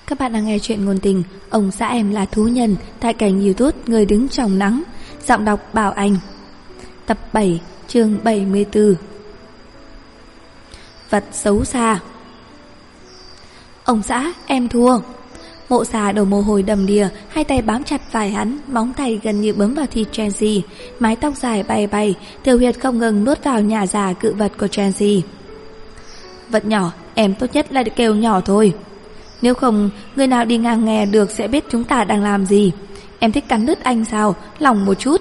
Các bạn đang nghe chuyện ngôn tình Ông xã em là thú nhân tại kênh YouTube Người đứng trong nắng. Giọng đọc Bảo Anh. Tập 7, chương 74. Vật xấu xa. Ông xã, em thua. Mộ xà đổ mồ hôi đầm đìa, hai tay bám chặt vai hắn, móng tay gần như bấm vào thịt Chelsea, mái tóc dài bay bay, Tiểu Huyệt không ngừng nuốt vào nhà già cự vật của Chelsea. Vật nhỏ, em tốt nhất là kêu nhỏ thôi. Nếu không, người nào đi ngang nghe được sẽ biết chúng ta đang làm gì. Em thích cắn đứt anh sao, lòng một chút.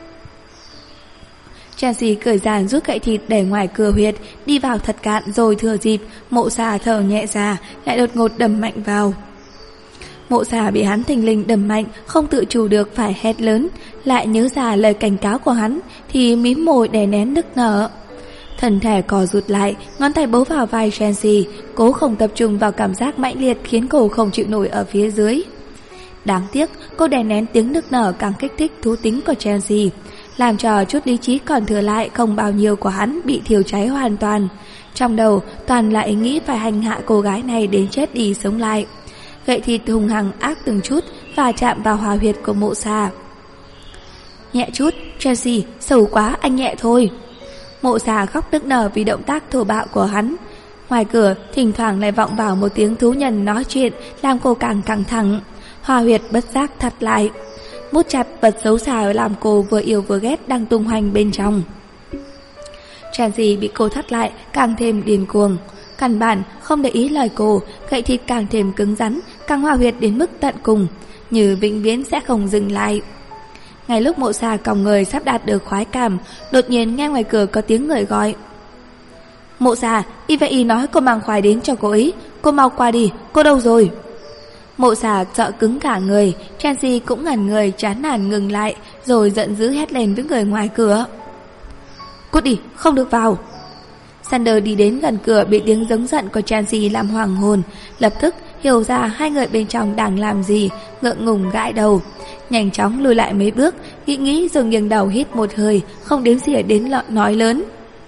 Chelsea cười giàn rút gậy thịt để ngoài cửa huyệt, đi vào thật cạn rồi thừa dịp mộ xà thở nhẹ ra, lại đột ngột đâm mạnh vào. Mộ xà bị hắn thình lình đâm mạnh, không tự chủ được phải hét lớn, lại nhớ ra lời cảnh cáo của hắn thì mím môi đè nén nức nở. Thân thể co rụt lại, ngón tay bấu vào vai Chelsea, cố không tập trung vào cảm giác mãnh liệt khiến cô không chịu nổi ở phía dưới. Đáng tiếc, cô đè nén tiếng nức nở càng kích thích thú tính của Chelsea, làm cho chút lý trí còn thừa lại không bao nhiêu của hắn bị thiêu cháy hoàn toàn. Trong đầu toàn là ý nghĩ phải hành hạ cô gái này đến chết đi sống lại. Gậy thịt hung hăng ác từng chút và chạm vào hòa huyệt của mộ xà. Nhẹ chút, Chelsea, xấu quá, anh nhẹ thôi. Mộ xà khóc nức nở vì động tác thô bạo của hắn. Ngoài cửa thỉnh thoảng lại vọng vào một tiếng thú nhân nói chuyện, làm cô càng căng thẳng. Hòa huyệt bất giác thắt lại, mút chặt vật xấu xa làm cô vừa yêu vừa ghét đang tung hoành bên trong. Chelsea bị cô thắt lại càng thêm điên cuồng, căn bản không để ý lời cô, gậy thịt càng thêm cứng rắn, càng hòa huyệt đến mức tận cùng, như vĩnh viễn sẽ không dừng lại. Ngay lúc mộ xà còng người sắp đạt được khoái cảm, đột nhiên nghe ngoài cửa có tiếng người gọi. Mộ xà, Y nói cô mang khoái đến cho cô ấy, cô mau qua đi, cô đâu rồi? Mộ xà sợ cứng cả người, Chelsea cũng ngẩn người chán nản ngừng lại, rồi giận dữ hét lên với người ngoài cửa. Cút đi, không được vào. Sander đi đến gần cửa bị tiếng giống giận của Chelsea làm hoàng hồn, lập tức hiểu ra hai người bên trong đang làm gì, ngượng ngùng gãi đầu. Nhanh chóng lùi lại mấy bước, nghĩ rồi nghiêng đầu hít một hơi, không đếm xỉa đến nói lớn.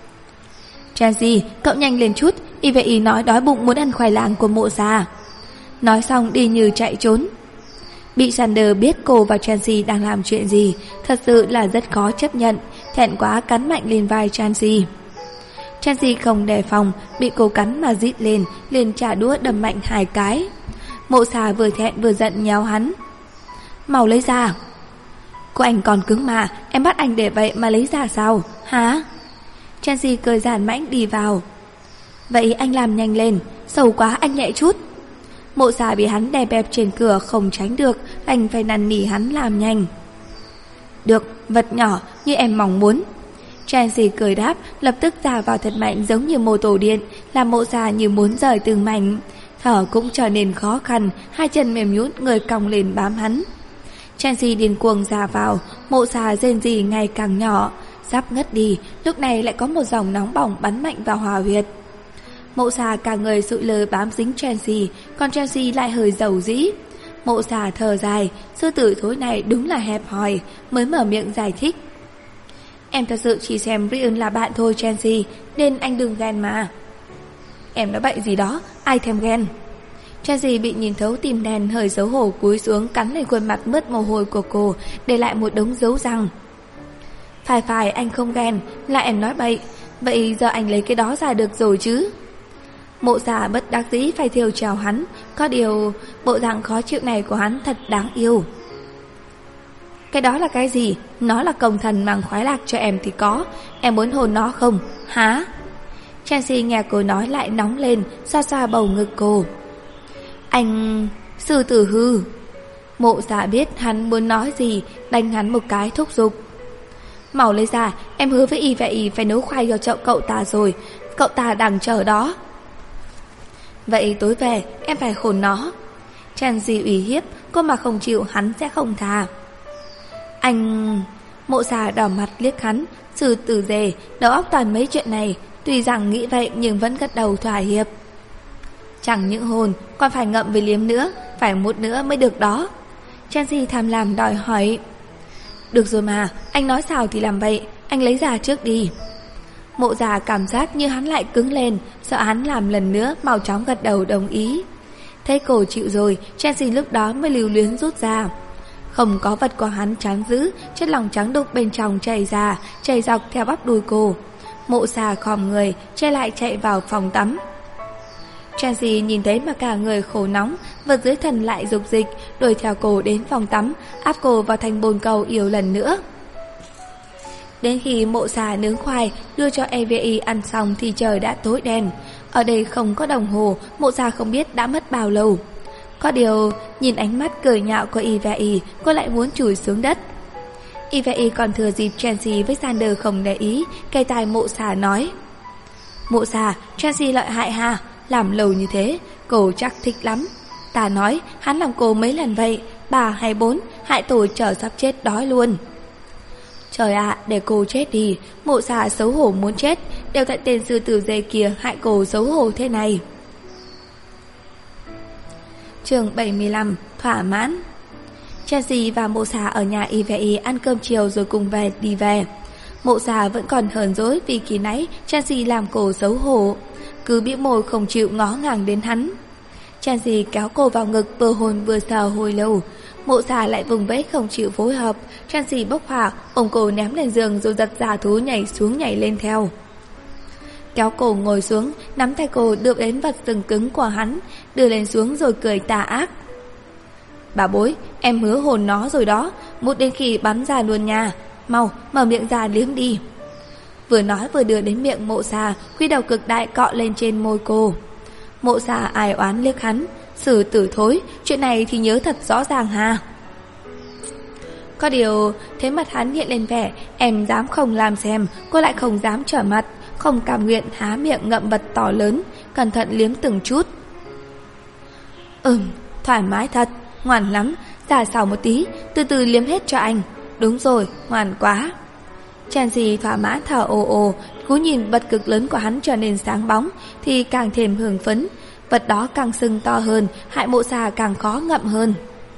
Chelsea, cậu nhanh lên chút, Y nói đói bụng muốn ăn khoai lang của mộ xà. Nói xong đi như chạy trốn. Bị Sander biết cô và Chelsea đang làm chuyện gì, thật sự là rất khó chấp nhận, thẹn quá cắn mạnh lên vai Chelsea. Chelsea không đề phòng, bị cô cắn mà rít lên, liền trả đũa đâm mạnh 2 cái. Mộ xà vừa thẹn vừa giận nhéo hắn. Mau lấy ra. Cô anh còn cứng mà, em bắt anh để vậy mà lấy ra sao, hả? Chelsea cười giản mãnh đi vào. Vậy anh làm nhanh lên, xấu quá, anh nhẹ chút. Mộ xà bị hắn đè bẹp trên cửa không tránh được, anh phải năn nỉ hắn làm nhanh. Được, vật nhỏ như em mong muốn. Chelsea cười đáp, lập tức ra vào thật mạnh giống như mô tô điện, làm mộ xà như muốn rời từng mảnh. Thở cũng trở nên khó khăn, hai chân mềm nhũn, người cong lên bám hắn. Chelsea điên cuồng ra vào, mộ xà rên rỉ ngày càng nhỏ, sắp ngất đi, lúc này lại có một dòng nóng bỏng bắn mạnh vào hòa huyệt. Mộ xà cả người sụi lơ bám dính Chelsea, còn Chelsea lại hơi dầu dĩ. Mộ xà thở dài, sư tử thối này đúng là hẹp hòi, mới mở miệng giải thích. Em thật sự chỉ xem Brian là bạn thôi Chelsea, nên anh đừng ghen mà. Em nói bậy gì đó, ai thèm ghen. Chelsea bị nhìn thấu tim đen, hơi xấu hổ cúi xuống cắn lên khuôn mặt mướt mồ hôi của cô, để lại một đống dấu răng. Phải, anh không ghen, là em nói bậy. Vậy giờ anh lấy cái đó ra được rồi chứ? Mộ xà bất đắc dĩ phải thiêu trèo hắn, có điều bộ dạng khó chịu này của hắn thật đáng yêu. Cái đó là cái gì? Nó là công thần mang khoái lạc cho em thì có. Em muốn hôn nó không? Hả? Chelsea nghe cô nói lại nóng lên, xoa xoa bầu ngực cô. Anh... sư tử hư. Mộ xà biết hắn muốn nói gì, đánh hắn một cái thúc giục. Mau lấy ra, em hứa với Y phải nấu khoai cho chậu cậu ta rồi, cậu ta đang chờ đó. Vậy tối về em phải khổn nó. Chelsea ủy hiếp, cô mà không chịu hắn sẽ không tha. Anh... Mộ xà đỏ mặt liếc hắn, sư tử dề, đầu óc toàn mấy chuyện này, tuy rằng nghĩ vậy nhưng vẫn gật đầu thỏa hiệp. Chẳng những hồn, còn phải ngậm với liếm nữa, phải mút nữa mới được đó. Chelsea tham lam đòi hỏi. Được rồi mà, anh nói sao thì làm vậy, anh lấy ra trước đi. Mộ già cảm giác như hắn lại cứng lên, sợ hắn làm lần nữa, mau chóng gật đầu đồng ý. Thấy cô chịu rồi, Chelsea lúc đó mới lưu luyến rút ra. Không có vật của hắn chán giữ, chất lỏng trắng đục bên trong chảy ra, chảy dọc theo bắp đùi cô. Mộ Xà khom người, che lại chạy vào phòng tắm. Chelsea nhìn thấy mà cả người khổ nóng, vật dưới thân lại dục dịch, đuổi theo cô đến phòng tắm, áp cô vào thành bồn cầu yêu lần nữa. Đến khi Mộ Xà nướng khoai đưa cho EVI ăn xong thì trời đã tối đen. Ở đây không có đồng hồ, Mộ Xà không biết đã mất bao lâu. Có điều, nhìn ánh mắt cười nhạo của EVI, cô lại muốn chùi xuống đất. EVI còn thừa dịp Chelsea với Xander không để ý, cây tai Mộ Xà nói: Mộ Xà, Chelsea lợi hại ha, làm lâu như thế, cô chắc thích lắm. Ta nói, hắn làm cô mấy lần vậy, 3 hay 4, hại tôi chờ sắp chết đói luôn. Trời ạ, để cô chết đi, Mộ Xà xấu hổ muốn chết, đều tại tên sư tử dê kia hại cô xấu hổ thế này. Chương 75, thỏa mãn. Chelsea và Mộ Xà ở nhà EVI ăn cơm chiều rồi cùng đi về. Mộ Xà vẫn còn hờn dỗi vì kỳ nãy Chelsea làm cô xấu hổ, cứ bĩu môi không chịu ngó ngàng đến hắn. Chelsea kéo cô vào ngực vừa hôn vừa sờ hồi lâu. Mộ Xà lại vùng vẫy không chịu phối hợp. Chelsea bốc hỏa ôm cô ném lên giường rồi giật giả thú nhảy xuống nhảy lên theo. Kéo cô ngồi xuống, nắm tay cô đưa đến vật sừng cứng của hắn, đưa lên xuống rồi cười tà ác. Bà bối, em hứa hôn nó rồi đó, mút đến khi bắn ra luôn nha. Mau, mở miệng ra liếm đi. Vừa nói vừa đưa đến miệng Mộ Xà, quy đầu cực đại cọ lên trên môi cô. Mộ Xà ai oán liếc hắn, xử tử thối, chuyện này thì nhớ thật rõ ràng ha. Có điều, thấy mặt hắn hiện lên vẻ, em dám không làm xem, cô lại không dám trở mặt, không cam nguyện há miệng ngậm vật to lớn, cẩn thận liếm từng chút. Thoải mái thật, ngoan lắm, giả xảo một tí, từ từ liếm hết cho anh. Đúng rồi, ngoan quá. Chelsea thỏa mãn thở ồ ồ, cú nhìn vật cực lớn của hắn trở nên sáng bóng, thì càng thêm hưng phấn. Vật đó càng sưng to hơn, hại Mộ Xà càng khó ngậm hơn.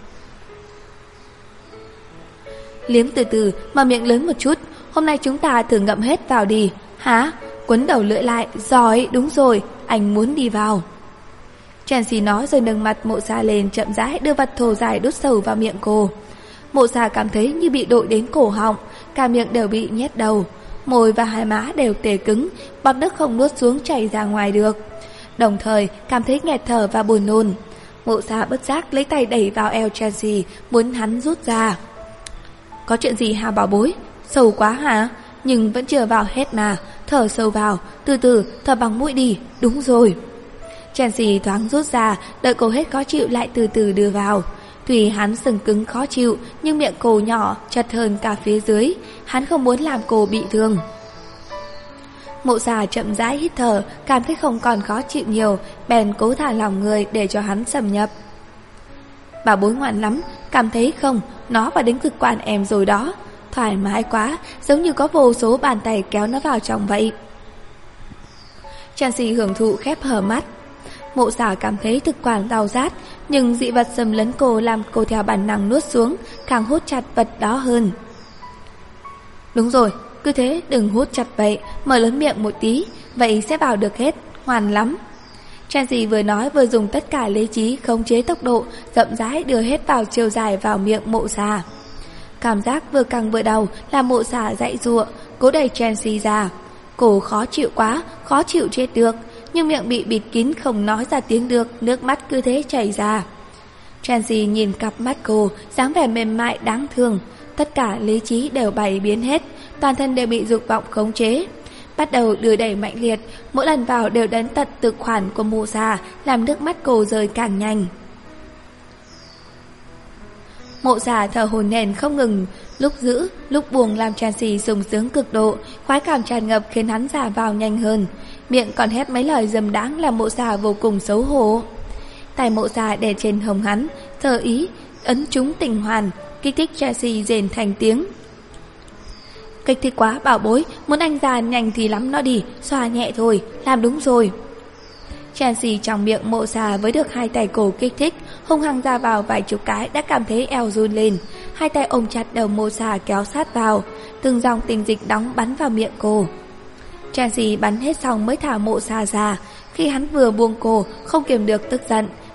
Liếm từ từ, mở miệng lớn một chút. Hôm nay chúng ta thử ngậm hết vào đi. Hả? Quấn đầu lưỡi lại. Giỏi, đúng rồi, anh muốn đi vào. Chelsea nói rồi nâng mặt Mộ Xà lên, chậm rãi đưa vật thô dài đút sâu vào miệng cô. Mộ Xà cảm thấy như bị đội đến cổ họng, cả miệng đều bị nhét đầu, môi và hai má đều tê cứng, bọt nước không nuốt xuống chảy ra ngoài được. Đồng thời cảm thấy nghẹt thở và buồn nôn. Mộ Xà bất giác lấy tay đẩy vào eo Chelsea, muốn hắn rút ra. Có chuyện gì hả bảo bối? Sâu quá hả? Nhưng vẫn chưa vào hết mà. Thở sâu vào, từ từ, thở bằng mũi đi. Đúng rồi. Chelsea thoáng rút ra, đợi cô hết khó chịu lại từ từ đưa vào. Tuy hắn sừng cứng khó chịu, nhưng miệng cô nhỏ, chật hơn cả phía dưới. Hắn không muốn làm cô bị thương. Mộ Xà chậm rãi hít thở, cảm thấy không còn khó chịu nhiều, bèn cố thả lỏng người để cho hắn xâm nhập. Bà bối ngoan lắm, cảm thấy không, nó vào đến cực quan em rồi đó. Thoải mái quá, giống như có vô số bàn tay kéo nó vào trong vậy. Chelsea hưởng thụ khép hờ mắt. Mộ Xà cảm thấy thực quản đau rát, nhưng dị vật xâm lấn cô làm cô theo bản năng nuốt xuống, càng hút chặt vật đó hơn. Đúng rồi, cứ thế đừng hút chặt vậy, mở lớn miệng một tí, vậy sẽ vào được hết, ngoan lắm. Chelsea vừa nói vừa dùng tất cả lý trí khống chế tốc độ, rộng rãi đưa hết vào chiều dài vào miệng Mộ Xà. Cảm giác vừa căng vừa đau làm Mộ Xà dãy giụa, cố đẩy Chelsea ra. Cô khó chịu quá, khó chịu chết được, nhưng miệng bị bịt kín không nói ra tiếng được, nước mắt cứ thế chảy ra. Chelsea nhìn cặp mắt cô, dáng vẻ mềm mại đáng thương, tất cả lý trí đều bày biến hết, toàn thân đều bị dục vọng khống chế. Bắt đầu đưa đẩy mạnh liệt, mỗi lần vào đều đến tận thực quản của Mộ Xà, làm nước mắt cô rơi càng nhanh. Mộ Xà thở hổn hển không ngừng, lúc giữ, lúc buông làm Chelsea sung sướng cực độ, khoái cảm tràn ngập khiến hắn xả vào nhanh hơn. Miệng còn hét mấy lời dâm đáng làm Mộ Xà vô cùng xấu hổ. Tay Mộ Xà đè trên hông hắn, thờ ý, ấn trúng tình hoàn, kích thích Chelsea rền thành tiếng. Kích thích quá bảo bối, muốn anh ra nhanh thì lắm nó đi, xoa nhẹ thôi, làm đúng rồi. Chelsea trong miệng Mộ Xà với được hai tay cổ kích thích, hung hăng ra vào vài chục cái đã cảm thấy eo run lên. Hai tay ôm chặt đầu Mộ Xà kéo sát vào, từng dòng tình dịch đóng bắn vào miệng cô. Chelsea bắn hết xong mới thả Mộ Xà ra. Khi hắn vừa buông cô, không kiềm được tức giận,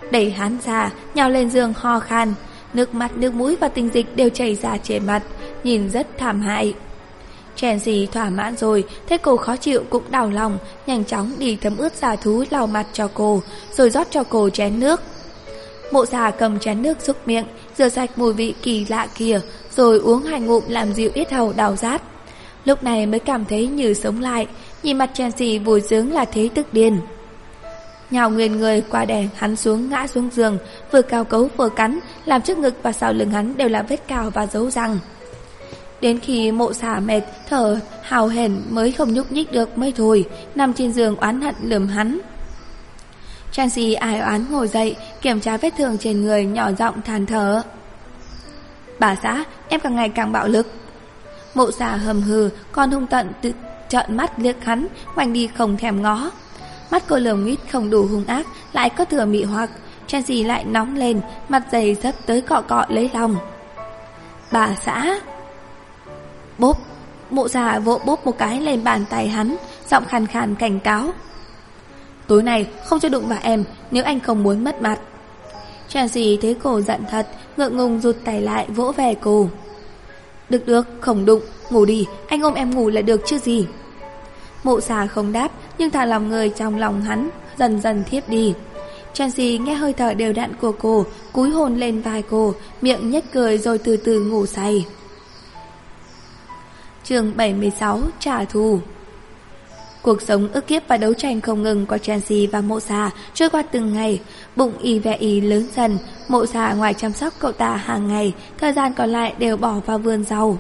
đẩy hắn ra, nhào lên giường ho khan. Nước mắt, nước mũi và tinh dịch đều chảy ra trên mặt, nhìn rất thảm hại. Chelsea thỏa mãn rồi, thấy cô khó chịu cũng đau lòng, nhanh chóng đi thấm ướt da thú lau mặt cho cô, rồi rót cho cô chén nước. Mộ Xà cầm chén nước súc miệng, rửa sạch mùi vị kỳ lạ kia, rồi uống 2 ngụm làm dịu yết hầu đau rát. Lúc này mới cảm thấy như sống lại, nhìn mặt Chelsea vui sướng là thấy tức điên. Nhào nguyên người qua đè hắn xuống, ngã xuống giường, vừa cào cấu vừa cắn, làm trước ngực và sau lưng hắn đều là vết cào và dấu răng. Đến khi Mộ Xà mệt, thở hào hển mới không nhúc nhích được mới thôi, nằm trên giường oán hận lườm hắn. Chelsea ai oán ngồi dậy, kiểm tra vết thương trên người, nhỏ giọng than thở. Bà xã, em càng ngày càng bạo lực. Mộ Xà hầm hừ, còn hung tận tự trợn mắt liếc hắn, ngoảnh đi không thèm ngó. Mắt cô lườm nguyết không đủ hung ác, lại có thừa mị hoặc. Chelsea lại nóng lên, mặt dày dấp tới cọ cọ lấy lòng. Bà xã. Bốp. Mộ Xà vỗ bốp một cái lên bàn tay hắn, giọng khàn khàn cảnh cáo. Tối nay không cho đụng vào em, nếu anh không muốn mất mặt. Chelsea thấy cô giận thật, ngượng ngùng rụt tay lại vỗ về cô. Được, không đụng, ngủ đi, anh ôm em ngủ là được chứ gì. Mộ Xà không đáp, nhưng thả lòng người trong lòng hắn dần dần thiếp đi. Chelsea nghe hơi thở đều đặn của cô, cúi hôn lên vai cô, miệng nhếch cười rồi từ từ ngủ say. Chương 76: Trả thù. Cuộc sống ức hiếp và đấu tranh không ngừng của Chelsea và Mộ Xà trôi qua từng ngày. Bụng y ve y lớn dần, Mộ Xà ngoài chăm sóc cậu ta hàng ngày, thời gian còn lại đều bỏ vào vườn rau.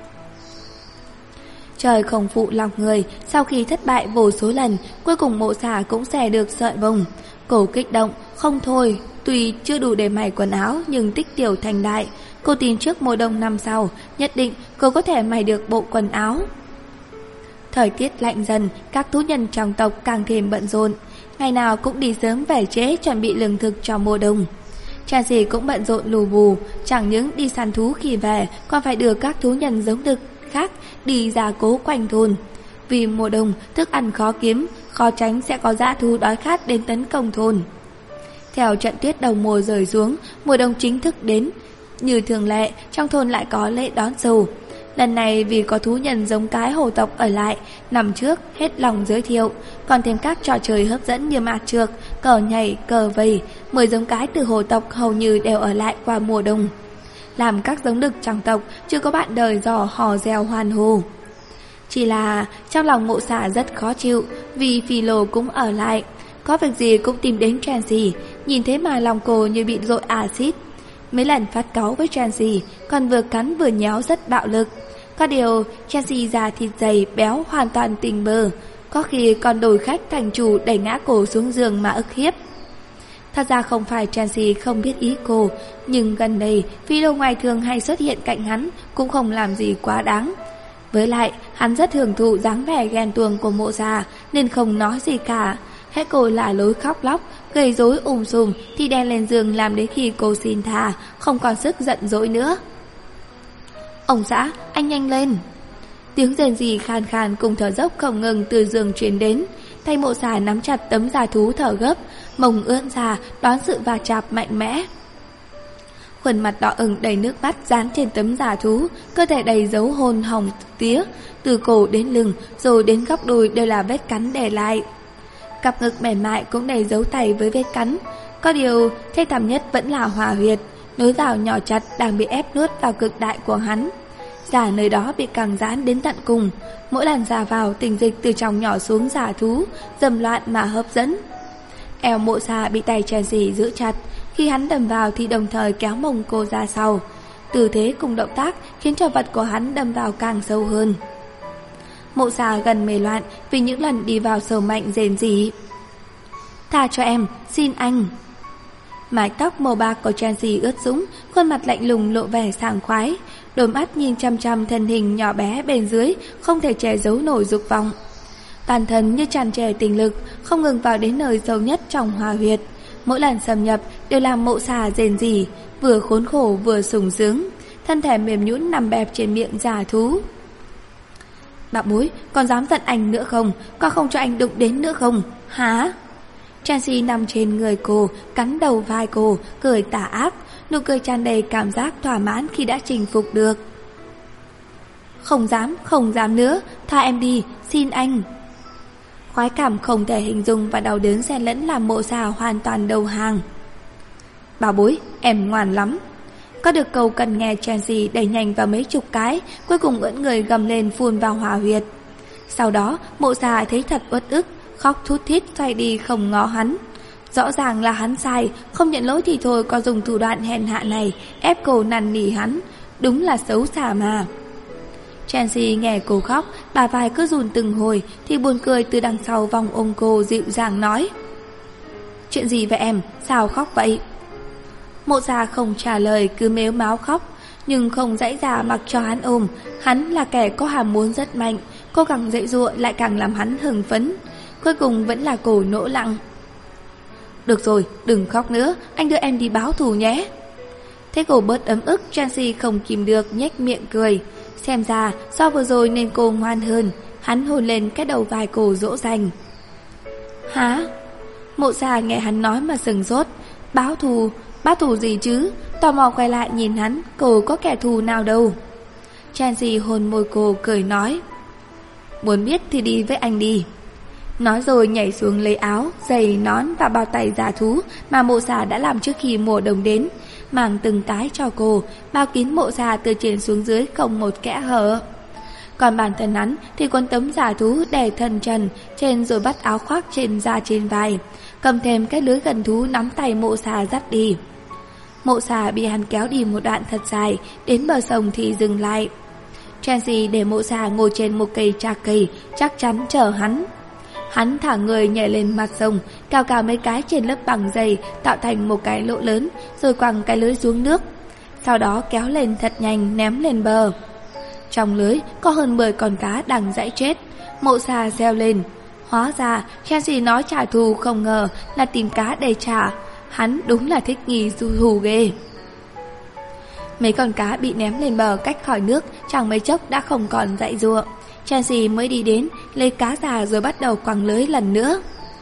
Trời không phụ lòng người, sau khi thất bại vô số lần, cuối cùng Mộ Xà cũng xẻ được sợi bông. Cô kích động, không thôi, tuy chưa đủ để may quần áo nhưng tích tiểu thành đại. Cô tin trước mùa đông năm sau, nhất định cô có thể may được bộ quần áo. Thời tiết lạnh dần, các thú nhân trong tộc càng thêm bận rộn. Ngày nào cũng đi sớm về trễ chuẩn bị lương thực cho mùa đông. Chelsea cũng bận rộn lù bù, chẳng những đi săn thú khi về, còn phải đưa các thú nhân giống đực khác đi gia cố quanh thôn. Vì mùa đông, thức ăn khó kiếm, khó tránh sẽ có dã thú đói khát đến tấn công thôn. Theo trận tuyết đầu mùa rơi xuống, mùa đông chính thức đến. Như thường lệ, trong thôn lại có lễ đón sầu. Lần này vì có thú nhân giống cái hồ tộc ở lại, năm trước hết lòng giới thiệu, còn thêm các trò chơi hấp dẫn như mạt trược, cờ nhảy, cờ vây. 10 giống cái từ hồ tộc hầu như đều ở lại qua mùa đông. Làm các giống đực trong tộc chưa có bạn đời dò hò reo hoan hô. Chỉ là trong lòng Mộ Xà rất khó chịu, vì Philo cũng ở lại, có việc gì cũng tìm đến Chelsea, nhìn thế mà lòng cô như bị dội axit. Mấy lần phát cáu với Chelsea, còn vừa cắn vừa nhéo rất bạo lực. Có điều Chelsea da thịt dày béo hoàn toàn tình bơ, có khi còn đổi khách thành chủ đẩy ngã cô xuống giường mà ức hiếp. Thật ra không phải Chelsea không biết ý cô, nhưng gần đây Philo ngoài thường hay xuất hiện cạnh hắn cũng không làm gì quá đáng. Với lại hắn rất hưởng thụ dáng vẻ ghen tuông của Mộ Xà nên không nói gì cả. Hết cô là lối khóc lóc, gây rối sùm thì đè lên giường làm đến khi cô xin tha, không còn sức giận dỗi nữa. Ông xã, anh nhanh lên. Tiếng rền rỉ khàn khàn cùng thở dốc không ngừng từ giường truyền đến. Tay Mộ Xà nắm chặt tấm da thú thở gấp, mông ưỡn ra đón sự va chạm mạnh mẽ. Khuôn mặt đỏ ửng đầy nước mắt dán trên tấm da thú, cơ thể đầy dấu hôn hồng tía, từ cổ đến lưng rồi đến góc đùi đều là vết cắn để lại. Cặp ngực mềm mại cũng đầy dấu tay với vết cắn. Có điều thê thảm nhất vẫn là hỏa huyệt, nối vào nhỏ chặt đang bị ép nuốt vào cực đại của hắn. Da nơi đó bị càng giãn đến tận cùng, mỗi lần ra vào tình dịch từ trong nhỏ xuống da thú, dầm loạn mà hấp dẫn. Eo Mộ Xà bị tay Chelsea giữ chặt, khi hắn đâm vào thì đồng thời kéo mông cô ra sau. Tư thế cùng động tác khiến cho vật của hắn đâm vào càng sâu hơn. Mộ Xà gần mê loạn vì những lần đi vào sâu mạnh rền rỉ. Tha cho em, xin anh. Mái tóc màu bạc của Chelsea ướt sũng, khuôn mặt lạnh lùng lộ vẻ sảng khoái, đôi mắt nhìn chăm chăm thân hình nhỏ bé bên dưới, không thể che giấu nổi dục vọng. Toàn thân như tràn trề tình lực, không ngừng vào đến nơi sâu nhất trong hỏa huyệt. Mỗi lần xâm nhập đều làm Mộ Xà rền rỉ, vừa khốn khổ vừa sung sướng, thân thể mềm nhũn nằm bẹp trên miệng giả thú. Bảo bối, còn dám giận anh nữa không? Có không cho anh đụng đến nữa không? Hả? Chelsea nằm trên người cô, cắn đầu vai cô, cười tà ác, nụ cười tràn đầy cảm giác thỏa mãn khi đã chinh phục được. Không dám nữa, tha em đi, xin anh. Khoái cảm không thể hình dung và đau đớn xen lẫn làm Mộ Xà hoàn toàn đầu hàng. Bảo bối, em ngoan lắm. Có được câu cần nghe, Chelsea đẩy nhanh vào mấy chục cái, cuối cùng ưỡn người gầm lên phun vào hỏa huyệt. Sau đó, Mộ Xà thấy thật uất ức, khóc thút thít xoay đi không ngó hắn. Rõ ràng là hắn sai, không nhận lỗi thì thôi, có dùng thủ đoạn hèn hạ này ép cô năn nỉ hắn, đúng là xấu xa mà. Chelsea nghe cô khóc, bả vai cứ run từng hồi thì buồn cười từ đằng sau vòng ôm cô dịu dàng nói: Chuyện gì vậy em, sao khóc vậy? Mộ Xà không trả lời, cứ mếu máo khóc, nhưng không dãy ra mặc cho hắn ôm. Hắn là kẻ có hàm muốn rất mạnh, cố gắng dãy dụa lại càng làm hắn hưng phấn. Cuối cùng vẫn là cô nỗ lặng. Được rồi, đừng khóc nữa, anh đưa em đi báo thù nhé. Thế cô bớt ấm ức, Chelsea không kìm được nhếch miệng cười. Xem ra so vừa rồi nên cô ngoan hơn. Hắn hôn lên cái đầu vai cô dỗ dành. Hả? Mộ Xà nghe hắn nói mà sừng sốt. Báo thù gì chứ? Tò mò quay lại nhìn hắn, cô có kẻ thù nào đâu. Chelsea hôn môi cô cười nói: Muốn biết thì đi với anh đi. Nói rồi nhảy xuống lấy áo, giày, nón và bao tay giả thú mà Mộ Xà đã làm trước khi mùa đông đến, mang từng cái cho cô, bao kín Mộ Xà từ trên xuống dưới không một kẽ hở. Còn bản thân hắn thì quấn tấm giả thú để thân trần trên rồi bắt áo khoác trên da trên vai, cầm thêm cái lưới gần thú nắm tay Mộ Xà dắt đi. Mộ Xà bị hắn kéo đi một đoạn thật dài, đến bờ sông thì dừng lại. Chelsea để Mộ Xà ngồi trên một cây trà cây, chắc chắn chờ hắn. Hắn thả người nhảy lên mặt sông, cào cào mấy cái trên lớp bằng dày tạo thành một cái lỗ lớn, rồi quăng cái lưới xuống nước. Sau đó kéo lên thật nhanh ném lên bờ. Trong lưới có hơn 10 con cá đang dãy chết. Mộ Xà reo lên. Hóa ra Chelsea nói trả thù, không ngờ là tìm cá để trả. Hắn đúng là thích nghi du thù ghê. Mấy con cá bị ném lên bờ cách khỏi nước, chẳng mấy chốc đã không còn dãy giụa. Chelsea mới đi đến lấy cá già rồi bắt đầu quăng lưới lần nữa.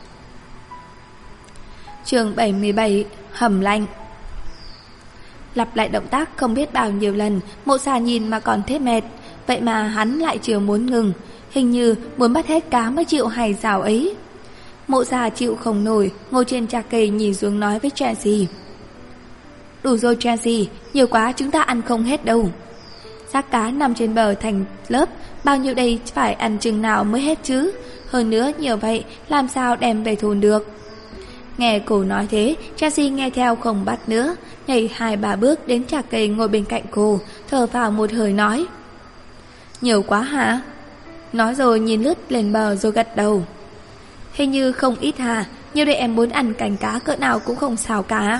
Chương 77: Hầm lạnh. Lặp lại động tác không biết bao nhiêu lần, Mộ Xà nhìn mà còn thấy mệt. Vậy mà hắn lại chưa muốn ngừng, hình như muốn bắt hết cá mới chịu hay sao ấy. Mộ Xà chịu không nổi, ngồi trên trà cây nhìn xuống nói với Chelsea: Đủ rồi Chelsea, nhiều quá chúng ta ăn không hết đâu. Xác cá nằm trên bờ thành lớp, bao nhiêu đây phải ăn chừng nào mới hết chứ? Hơn nữa nhiều vậy làm sao đem về thôn được? Nghe cô nói thế, Chelsea nghe theo không bắt nữa, nhảy 2-3 bước đến trà cây ngồi bên cạnh cô, thở vào một hơi nói: Nhiều quá hả? Nói rồi nhìn lướt lên bờ rồi gật đầu. Hình như không ít hả? Nhiều đây em muốn ăn cành cá cỡ nào cũng không sao cả.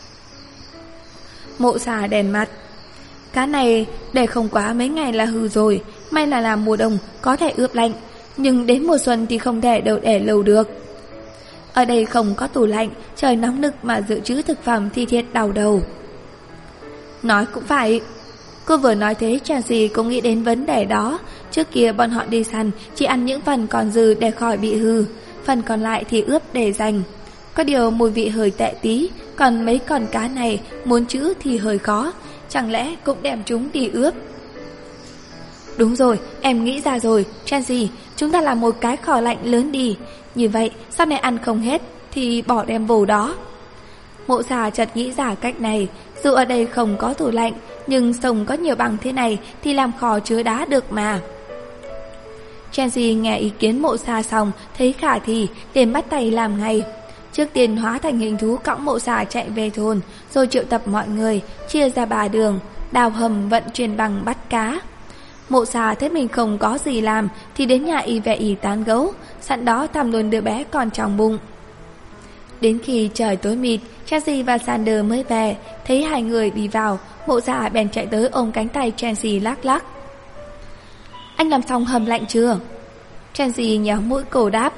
Mộ Xà đèn mặt. Cá này để không quá mấy ngày là hư rồi. May là làm mùa đông có thể ướp lạnh, nhưng đến mùa xuân thì không thể để lâu được. Ở đây không có tủ lạnh, trời nóng nực mà dự trữ thực phẩm thì thiệt đau đầu. Nói cũng phải. Cô vừa nói thế, Chelsea cũng nghĩ đến vấn đề đó. Trước kia bọn họ đi săn chỉ ăn những phần còn dư để khỏi bị hư, phần còn lại thì ướp để dành. Có điều mùi vị hơi tệ tí, còn mấy con cá này muốn trữ thì hơi khó, chẳng lẽ cũng đem chúng đi ướp. Đúng rồi, em nghĩ ra rồi, Chelsea, chúng ta làm một cái kho lạnh lớn đi. Như vậy, sau này ăn không hết thì bỏ đem vô đó. Mộ Xà chợt nghĩ ra cách này. Dù ở đây không có tủ lạnh, nhưng sông có nhiều bằng thế này thì làm kho chứa đá được mà. Chelsea nghe ý kiến Mộ Xà xong, thấy khả thi, liền bắt tay làm ngay. Trước tiên hóa thành hình thú cõng Mộ Xà chạy về thôn, rồi triệu tập mọi người, chia ra 3 đường, đào hầm, vận chuyển bằng, bắt cá. Mộ Xà thấy mình không có gì làm thì đến nhà y vệ y tán gấu, sẵn đó thăm luôn đứa bé còn trong bụng. Đến khi trời tối mịt, Chelsea và Sander mới về. Thấy hai người đi vào, Mộ Xà bèn chạy tới ôm cánh tay Chelsea lắc lắc. Anh làm xong hầm lạnh chưa? Chelsea nhéo mũi cổ đáp.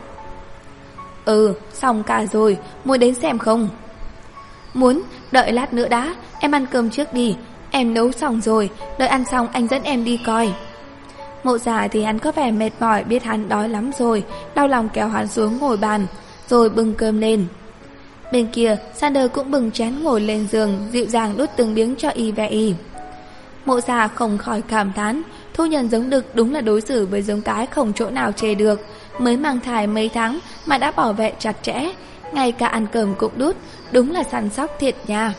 Xong cả rồi, muốn đến xem không? Muốn, đợi lát nữa đã, em ăn cơm trước đi. Em nấu xong rồi, đợi ăn xong anh dẫn em đi coi. Mộ Xà thì hắn có vẻ mệt mỏi, biết hắn đói lắm rồi, đau lòng kéo hắn xuống ngồi bàn. rồi bưng cơm lên. Bên kia, Sander cũng bưng chén ngồi lên giường, dịu dàng đút từng miếng cho y ve y. Mộ Già không khỏi cảm thán, thu nhân giống đực đúng là đối xử với giống cái không chỗ nào chê được, mới mang thai mấy tháng mà đã bảo vệ chặt chẽ, ngay cả ăn cơm cũng đút, đúng là săn sóc thiệt nha.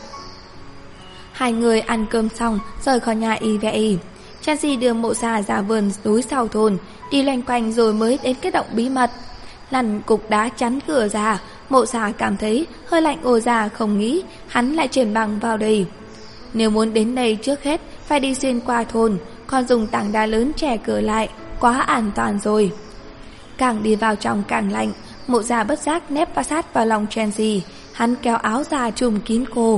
Hai người ăn cơm xong, rời khỏi nhà y ve y. Chelsea đưa Mộ Già ra vườn núi sau thôn, đi loanh quanh rồi mới đến cái động bí mật. Lăn cục đá chắn cửa ra, Mộ Già cảm thấy hơi lạnh ồ ra, không nghĩ hắn lại chuyển bằng vào đây. Nếu muốn đến đây trước hết phải đi xuyên qua thôn, còn dùng tảng đá lớn che cửa lại, quá an toàn rồi. Càng đi vào trong càng lạnh, Mộ Già bất giác nép và sát vào lòng Chelsea, hắn kéo áo ra trùm kín cô.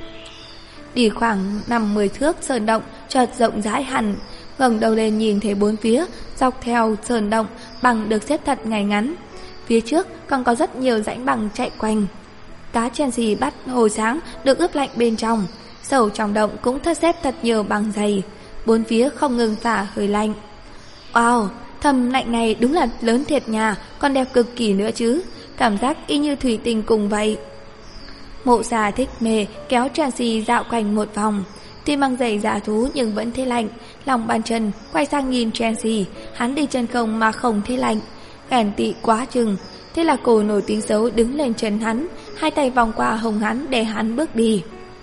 Đi khoảng 5-10 thước, sơn động chợt rộng rãi hẳn, ngẩng đầu lên nhìn thấy bốn phía dọc theo sơn động bằng được xếp thật ngay ngắn. Phía trước còn có rất nhiều rãnh bằng chạy quanh. Cá Chelsea bắt hồi sáng được ướp lạnh bên trong. Sâu trong động cũng thất xếp thật nhiều bằng dày, bốn phía không ngừng phả hơi lạnh. Wow, thầm lạnh này đúng là lớn thiệt nhà, còn đẹp cực kỳ nữa chứ, cảm giác y như thủy tinh cùng vậy. Mộ Già thích mê kéo Chelsea dạo quanh một vòng. Tuy mang giày giả thú nhưng vẫn thấy lạnh, lòng bàn chân quay sang nhìn Chelsea, hắn đi chân không mà không thấy lạnh, ghen tị quá chừng. Thế là cô nổi tiếng xấu đứng lên chân hắn, hai tay vòng qua hông hắn để hắn bước đi.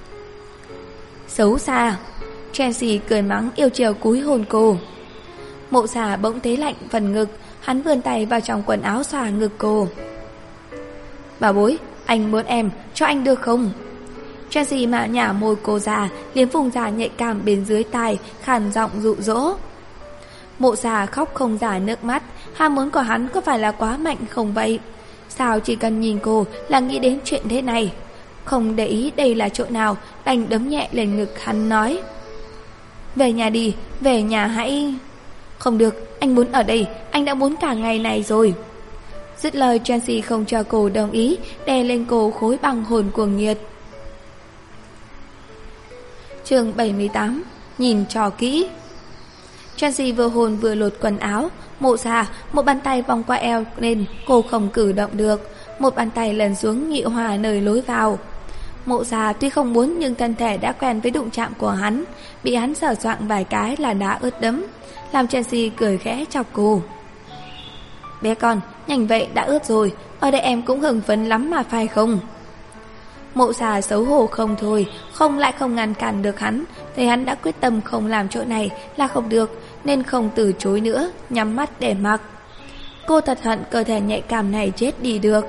Xấu xa, Chelsea cười mắng yêu chiều cúi hôn cô. Mộ Già bỗng thấy lạnh phần ngực, hắn vươn tay vào trong quần áo xòa ngực cô. Bà bối, anh muốn em, cho anh được không? Chelsea mà nhả môi cô già, liếm vùng da nhạy cảm bên dưới tai, khàn giọng dụ dỗ. Mộ Già khóc không giả nước mắt, ham muốn của hắn có phải là quá mạnh không vậy? Sao chỉ cần nhìn cô là nghĩ đến chuyện thế này? Không để ý đây là chỗ nào, đành đấm nhẹ lên ngực hắn nói. Về nhà đi, về nhà hãy... Không được, anh muốn ở đây, anh đã muốn cả ngày này rồi. Dứt lời Chelsea không cho cô đồng ý, đè lên cô khối băng hồn cuồng nhiệt. Chương 78. Nhìn cho kỹ. Chelsea vừa hôn vừa lột quần áo. Mộ Già một bàn tay vòng qua eo nên cô không cử động được, một bàn tay lần xuống nhị hòa nơi lối vào. Mộ Già tuy không muốn nhưng thân thể đã quen với đụng chạm của hắn, bị hắn sờ soạng vài cái là đã ướt đẫm, làm Chelsea cười khẽ chọc cô. Bé con, nhanh vậy đã ướt rồi, ở đây em cũng hưng phấn lắm mà phải không? Mộ Già xấu hổ không thôi, không lại không ngăn cản được hắn, thấy hắn đã quyết tâm không làm chỗ này là không được, nên không từ chối nữa, nhắm mắt để mặc. Cô thật hận cơ thể nhạy cảm này chết đi được.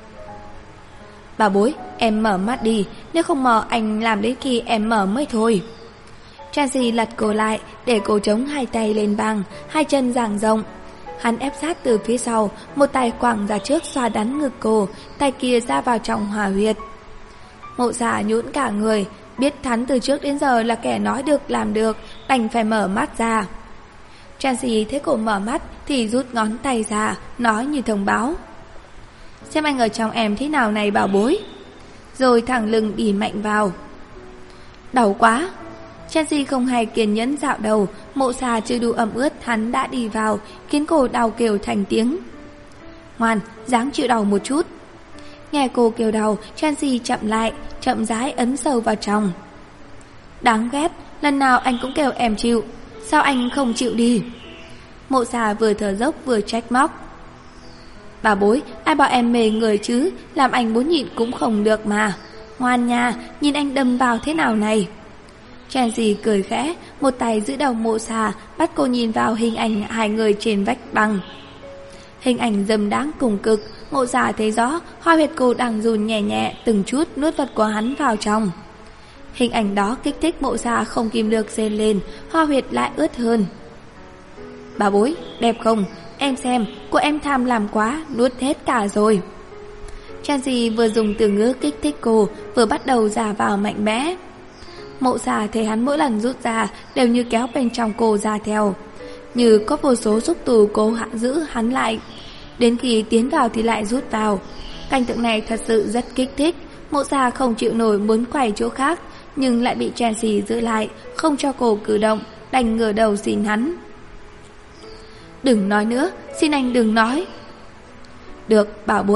Bà bối, em mở mắt đi, nếu không mở anh làm đến khi em mở mới thôi. Chelsea lật cô lại, để cô chống hai tay lên băng, hai chân dang rộng. Hắn ép sát từ phía sau, một tay quẳng ra trước xoa đắn ngực cô, tay kia ra vào trong hỏa huyệt. Mộ Già nhũn cả người, biết hắn từ trước đến giờ là kẻ nói được làm được, đành phải mở mắt ra. Chelsea thấy cô mở mắt thì rút ngón tay ra, nói như thông báo. Xem anh ở trong em thế nào này bảo bối. Rồi thẳng lưng đỉ mạnh vào. Đau quá. Chelsea không hay kiên nhẫn dạo đầu, Mộ Già chưa đủ ẩm ướt hắn đã đi vào, khiến cô đau kêu thành tiếng. Ngoan, dáng chịu đau một chút. Nghe cô kêu đau, Chelsea chậm lại, chậm rãi ấn sâu vào trong. Đáng ghét, lần nào anh cũng kêu em chịu, sao anh không chịu đi? Mộ Già vừa thở dốc vừa trách móc. Bà bối, ai bảo em mê người chứ, làm anh muốn nhịn cũng không được mà. Ngoan nha, nhìn anh đâm vào thế nào này. Chelsea cười khẽ, một tay giữ đầu Mộ Già, bắt cô nhìn vào hình ảnh hai người trên vách băng. Hình ảnh dâm đáng cùng cực, Mộ Già thấy rõ hoa huyệt cô đang run nhẹ nhẹ, từng chút nuốt vật của hắn vào trong. Hình ảnh đó kích thích Mộ Già không kìm được rên lên, hoa huyệt lại ướt hơn. Bà bối, đẹp không? Em xem, của em tham làm quá, nuốt hết cả rồi. Chelsea vừa dùng từ ngữ kích thích cô, vừa bắt đầu giả vào mạnh mẽ. Mộ Già thấy hắn mỗi lần rút ra đều như kéo bên trong cô ra theo, như có vô số xúc tu cố giữ hắn lại. Đến khi tiến vào thì lại rút vào. Cảnh tượng này thật sự rất kích thích. Mộ Già không chịu nổi muốn quay chỗ khác, nhưng lại bị Chelsea giữ lại, không cho cô cử động, đành ngửa đầu xin hắn. Đừng nói nữa, xin anh đừng nói. Được, bảo bối à,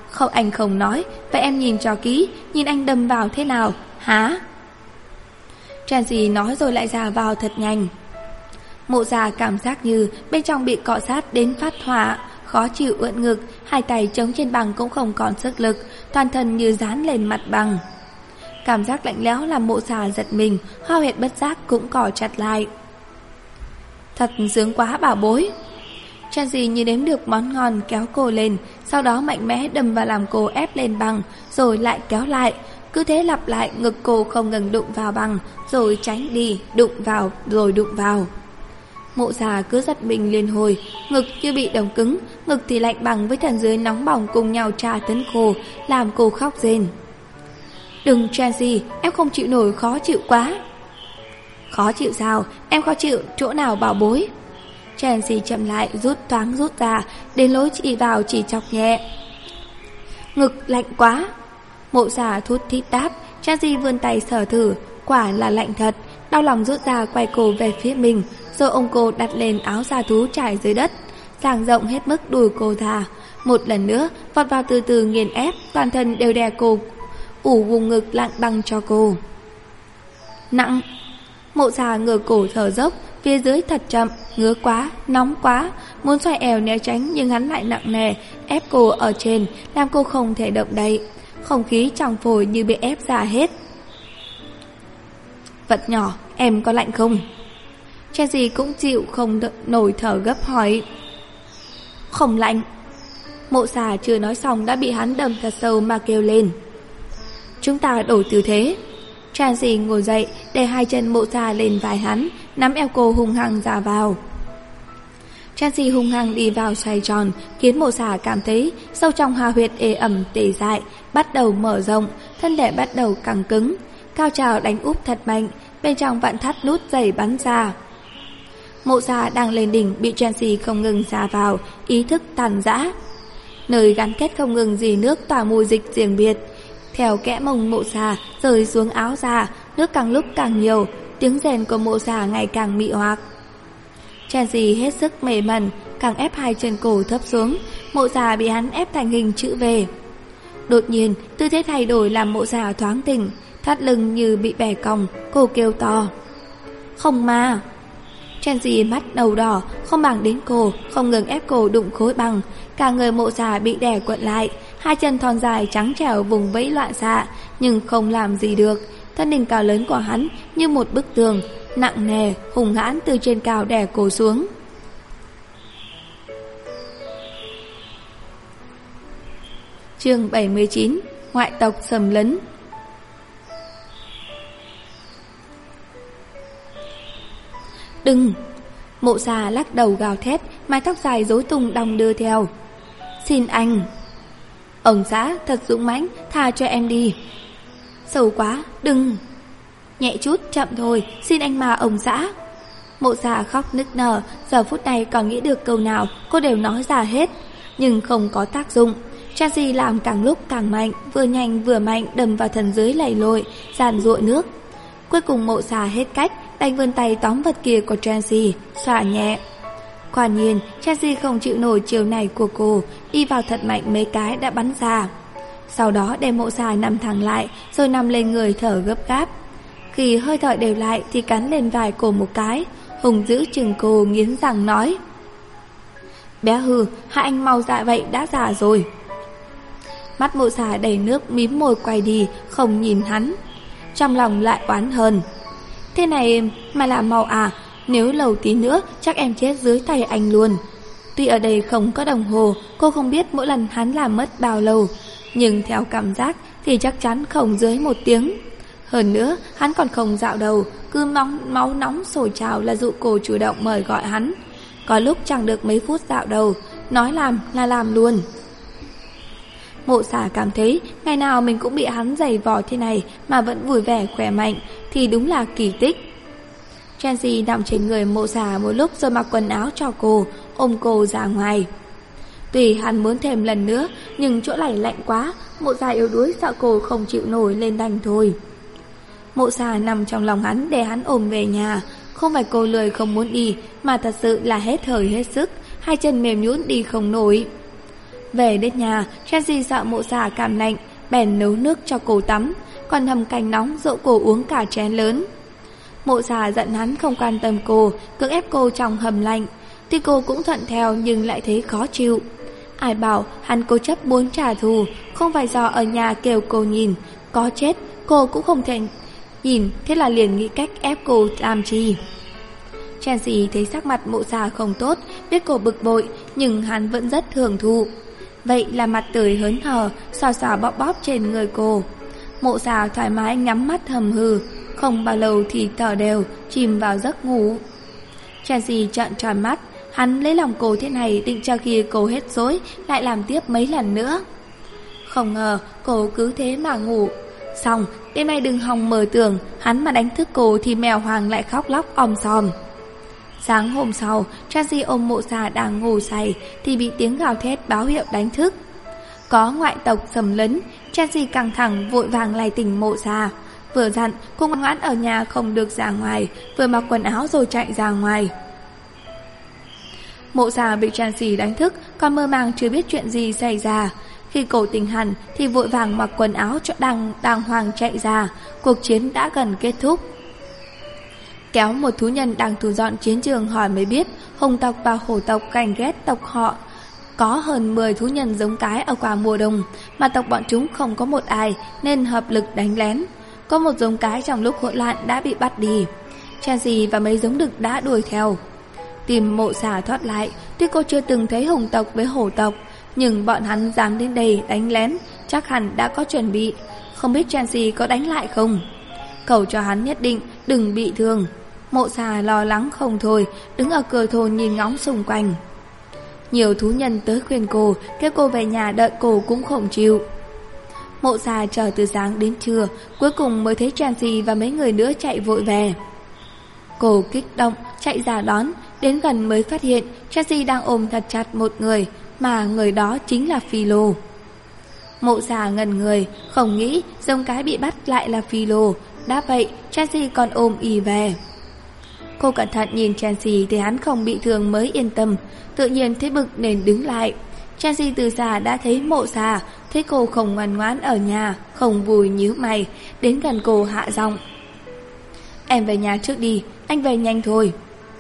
Không, anh không nói. Vậy em nhìn cho kỹ, nhìn anh đâm vào thế nào, hả? Tracy nói rồi lại giả vào thật nhanh. Mộ Già cảm giác như bên trong bị cọ sát đến phát hỏa, khó chịu ưỡn ngực, hai tay chống trên bằng cũng không còn sức lực, toàn thân như dán lên mặt bằng. Cảm giác lạnh lẽo làm Mộ Già giật mình, Hoa Huyệt bất giác cũng cỏ chặt lại. Thật sướng quá bảo bối. Tracy như đếm được món ngon kéo cô lên, sau đó mạnh mẽ đâm vào làm cô ép lên bằng, rồi lại kéo lại. Cứ thế lặp lại, ngực cô không ngừng đụng vào bằng, rồi tránh đi, đụng vào, rồi đụng vào. Mộ Già cứ giật mình liên hồi, ngực như bị đông cứng, ngực thì lạnh bằng với thần dưới nóng bỏng cùng nhau tra tấn cô, làm cô khóc rên. Đừng Tracy, em không chịu nổi, khó chịu quá. Khó chịu sao? Em khó chịu chỗ nào bảo bối? Tracy chậm lại, rút ra, đến lối chỉ vào chỉ chọc nhẹ. Ngực lạnh quá. Mộ Già thút thít đáp. Tracy vươn tay sờ thử, quả là lạnh thật. Đau lòng rút ra quay cô về phía mình, rồi ôm cô đặt lên áo da thú trải dưới đất, dang rộng hết mức đùi cô ra. Một lần nữa vọt vào từ từ nghiền ép, toàn thân đều đè cô, ủ vùng ngực lặng đằng cho cô. Nặng. Mộ Già ngửa cổ thở dốc, phía dưới thật chậm, ngứa quá, nóng quá, muốn xoay eo né tránh nhưng hắn lại nặng nề ép cô ở trên, làm cô không thể động đậy. Không khí trong phổi như bị ép ra hết. Vật nhỏ, em có lạnh không? Tracy cũng chịu không nổi thở gấp hỏi. Không lạnh. Mộ Già chưa nói xong đã bị hắn đâm thật sâu mà kêu lên. Chúng ta đổi tư thế. Tracy ngồi dậy, để hai chân Mộ Già lên vai hắn, nắm eo cô hung hăng ra vào. Tracy hung hăng đi vào xoay tròn, khiến Mộ Già cảm thấy sâu trong Hoa Huyệt ê ẩm tê dại, bắt đầu mở rộng, thân thể bắt đầu căng cứng. Cao trào đánh úp thật mạnh, bên trong vặn thắt nút dày bắn ra. Mộ Già đang lên đỉnh bị Tracy không ngừng ra vào, ý thức tàn rã. Nơi gắn kết không ngừng dì nước tỏa mùi dịch riêng biệt. Theo kẽ mông Mộ Già rơi xuống áo ra, nước càng lúc càng nhiều, tiếng rèn của Mộ Già ngày càng mị hoặc. Tracy hết sức mê mẩn, càng ép hai chân cổ thấp xuống, Mộ Già bị hắn ép thành hình chữ V. Đột nhiên, tư thế thay đổi làm Mộ Già thoáng tỉnh, thắt lưng như bị bẻ cong, cô kêu to. Không mà. Tracy mắt đầu đỏ, không bằng đến cô, không ngừng ép cô đụng khối bằng. Cả người Mộ Già bị đè cuộn lại, hai chân thon dài trắng trẻo vùng vẫy loạn xạ, nhưng không làm gì được. Thân hình cao lớn của hắn như một bức tường, nặng nề, hùng hãn từ trên cao đè cô xuống. Chương 79: Ngoại tộc xâm lấn. Đừng! Mộ Già lắc đầu gào thét, mái tóc dài rối tung đong đưa theo. Xin anh! Ông xã thật dũng mãnh, tha cho em đi. Sâu quá, đừng! Nhẹ chút, chậm thôi, xin anh mà ông xã. Mộ Già khóc nức nở, giờ phút này còn nghĩ được câu nào cô đều nói ra hết, nhưng không có tác dụng. Tracy làm càng lúc càng mạnh, vừa nhanh vừa mạnh đâm vào thân dưới lầy lội, giàn giụa nước. Cuối cùng Mộ Già hết cách, đành vươn tay tóm vật kia của Tracy, xoa nhẹ. Quả nhiên, Tracy không chịu nổi chiều này của cô, đi vào thật mạnh mấy cái đã bắn ra. Sau đó để Mộ Già nằm thẳng lại, rồi nằm lên người thở gấp gáp. Khi hơi thở đều lại thì cắn lên vai cô một cái, hùng dữ chừng cô nghiến răng nói. Bé hư, hai anh mau dạ vậy đã già rồi. Mắt Mộ Già đầy nước mím môi quay đi, không nhìn hắn. Trong lòng lại oán hờn. Thế này mà làm mau à, nếu lâu tí nữa chắc em chết dưới tay anh luôn. Tuy ở đây không có đồng hồ, cô không biết mỗi lần hắn làm mất bao lâu, nhưng theo cảm giác thì chắc chắn không dưới 1 tiếng. Hơn nữa, hắn còn không dạo đầu, cứ máu nóng sôi trào là dụ cô chủ động mời gọi hắn. Có lúc chẳng được mấy phút dạo đầu, nói làm là làm luôn. Mộ Già cảm thấy ngày nào mình cũng bị hắn giày vò thế này mà vẫn vui vẻ khỏe mạnh thì đúng là kỳ tích. Tracy nằm trên người Mộ Già một lúc rồi mặc quần áo cho cô, ôm cô ra ngoài. Tuy hắn muốn thêm lần nữa, nhưng chỗ này lạnh quá, Mộ Già yếu đuối sợ cô không chịu nổi lên đành thôi. Mộ Già nằm trong lòng hắn để hắn ôm về nhà. Không phải cô lười không muốn đi, mà thật sự là hết thời hết sức, hai chân mềm nhũn đi không nổi. Về đến nhà, Chelsea sợ mộ xà cảm lạnh, bèn nấu nước cho cô tắm, còn hầm canh nóng dỗ cô uống cả chén lớn. Mộ xà giận hắn không quan tâm cô, cưỡng ép cô trong hầm lạnh. Tuy cô cũng thuận theo nhưng lại thấy khó chịu. Ai bảo hắn cố chấp muốn trả thù, không phải do ở nhà kêu cô nhìn, có chết cô cũng không thể nhìn, thế là liền nghĩ cách ép cô làm chi. Chelsea thấy sắc mặt mộ xà không tốt, biết cô bực bội, nhưng hắn vẫn rất hưởng thụ. Vậy là mặt tươi hớn hở, xoa xoa bóp bóp trên người cô. Mộ xà thoải mái nhắm mắt hầm hừ, không bao lâu thì thở đều, chìm vào giấc ngủ. Chelsea trợn tròn mắt, hắn lấy lòng cô thế này định cho khi cô hết dối lại làm tiếp mấy lần nữa. Không ngờ cô cứ thế mà ngủ. Xong, đêm nay đừng hòng mơ tưởng, hắn mà đánh thức cô thì mèo hoàng lại khóc lóc om sòm. Sáng hôm sau, Chelsea ôm mộ xà đang ngủ say thì bị tiếng gào thét báo hiệu đánh thức. Có ngoại tộc xâm lấn, Chelsea căng thẳng vội vàng lay tỉnh mộ xà. Vừa dặn cô ngoan ngoãn ở nhà không được ra ngoài, vừa mặc quần áo rồi chạy ra ngoài. Mộ xà bị Chelsea đánh thức, còn mơ màng chưa biết chuyện gì xảy ra. Khi cô tỉnh hẳn thì vội vàng mặc quần áo cho đàng hoàng chạy ra. Cuộc chiến đã gần kết thúc. Kéo một thú nhân đang thu dọn chiến trường hỏi mới biết hùng tộc và hổ tộc ganh ghét tộc họ. Có hơn 10 thú nhân giống cái ở quả mùa đông, mà tộc bọn chúng không có một ai nên hợp lực đánh lén. Có một giống cái trong lúc hỗn loạn đã bị bắt đi. Chelsea và mấy giống đực đã đuổi theo. Tìm mộ xà thoát lại. Tuy cô chưa từng thấy hùng tộc với hổ tộc, nhưng bọn hắn dám đến đây đánh lén, chắc hẳn đã có chuẩn bị. Không biết Chelsea có đánh lại không? Cầu cho hắn nhất định đừng bị thương. Mộ xà lo lắng không thôi, đứng ở cửa thôn nhìn ngóng xung quanh. Nhiều thú nhân tới khuyên cô, kêu cô về nhà đợi cô cũng không chịu. Mộ xà chờ từ sáng đến trưa, cuối cùng mới thấy Chelsea và mấy người nữa chạy vội về. Cô kích động chạy ra đón, đến gần mới phát hiện Chelsea đang ôm thật chặt một người, mà người đó chính là Philo. Mộ xà ngẩn người, không nghĩ giống cái bị bắt lại là Philo. Đã vậy Chelsea còn ôm y về. Cô cẩn thận nhìn Chelsea thì hắn không bị thương mới yên tâm, tự nhiên thấy bực nên đứng lại. Chelsea từ xa đã thấy mộ xà, thấy cô không ngoan ngoãn ở nhà, không vui nhíu mày, đến gần cô hạ giọng. Em về nhà trước đi, anh về nhanh thôi.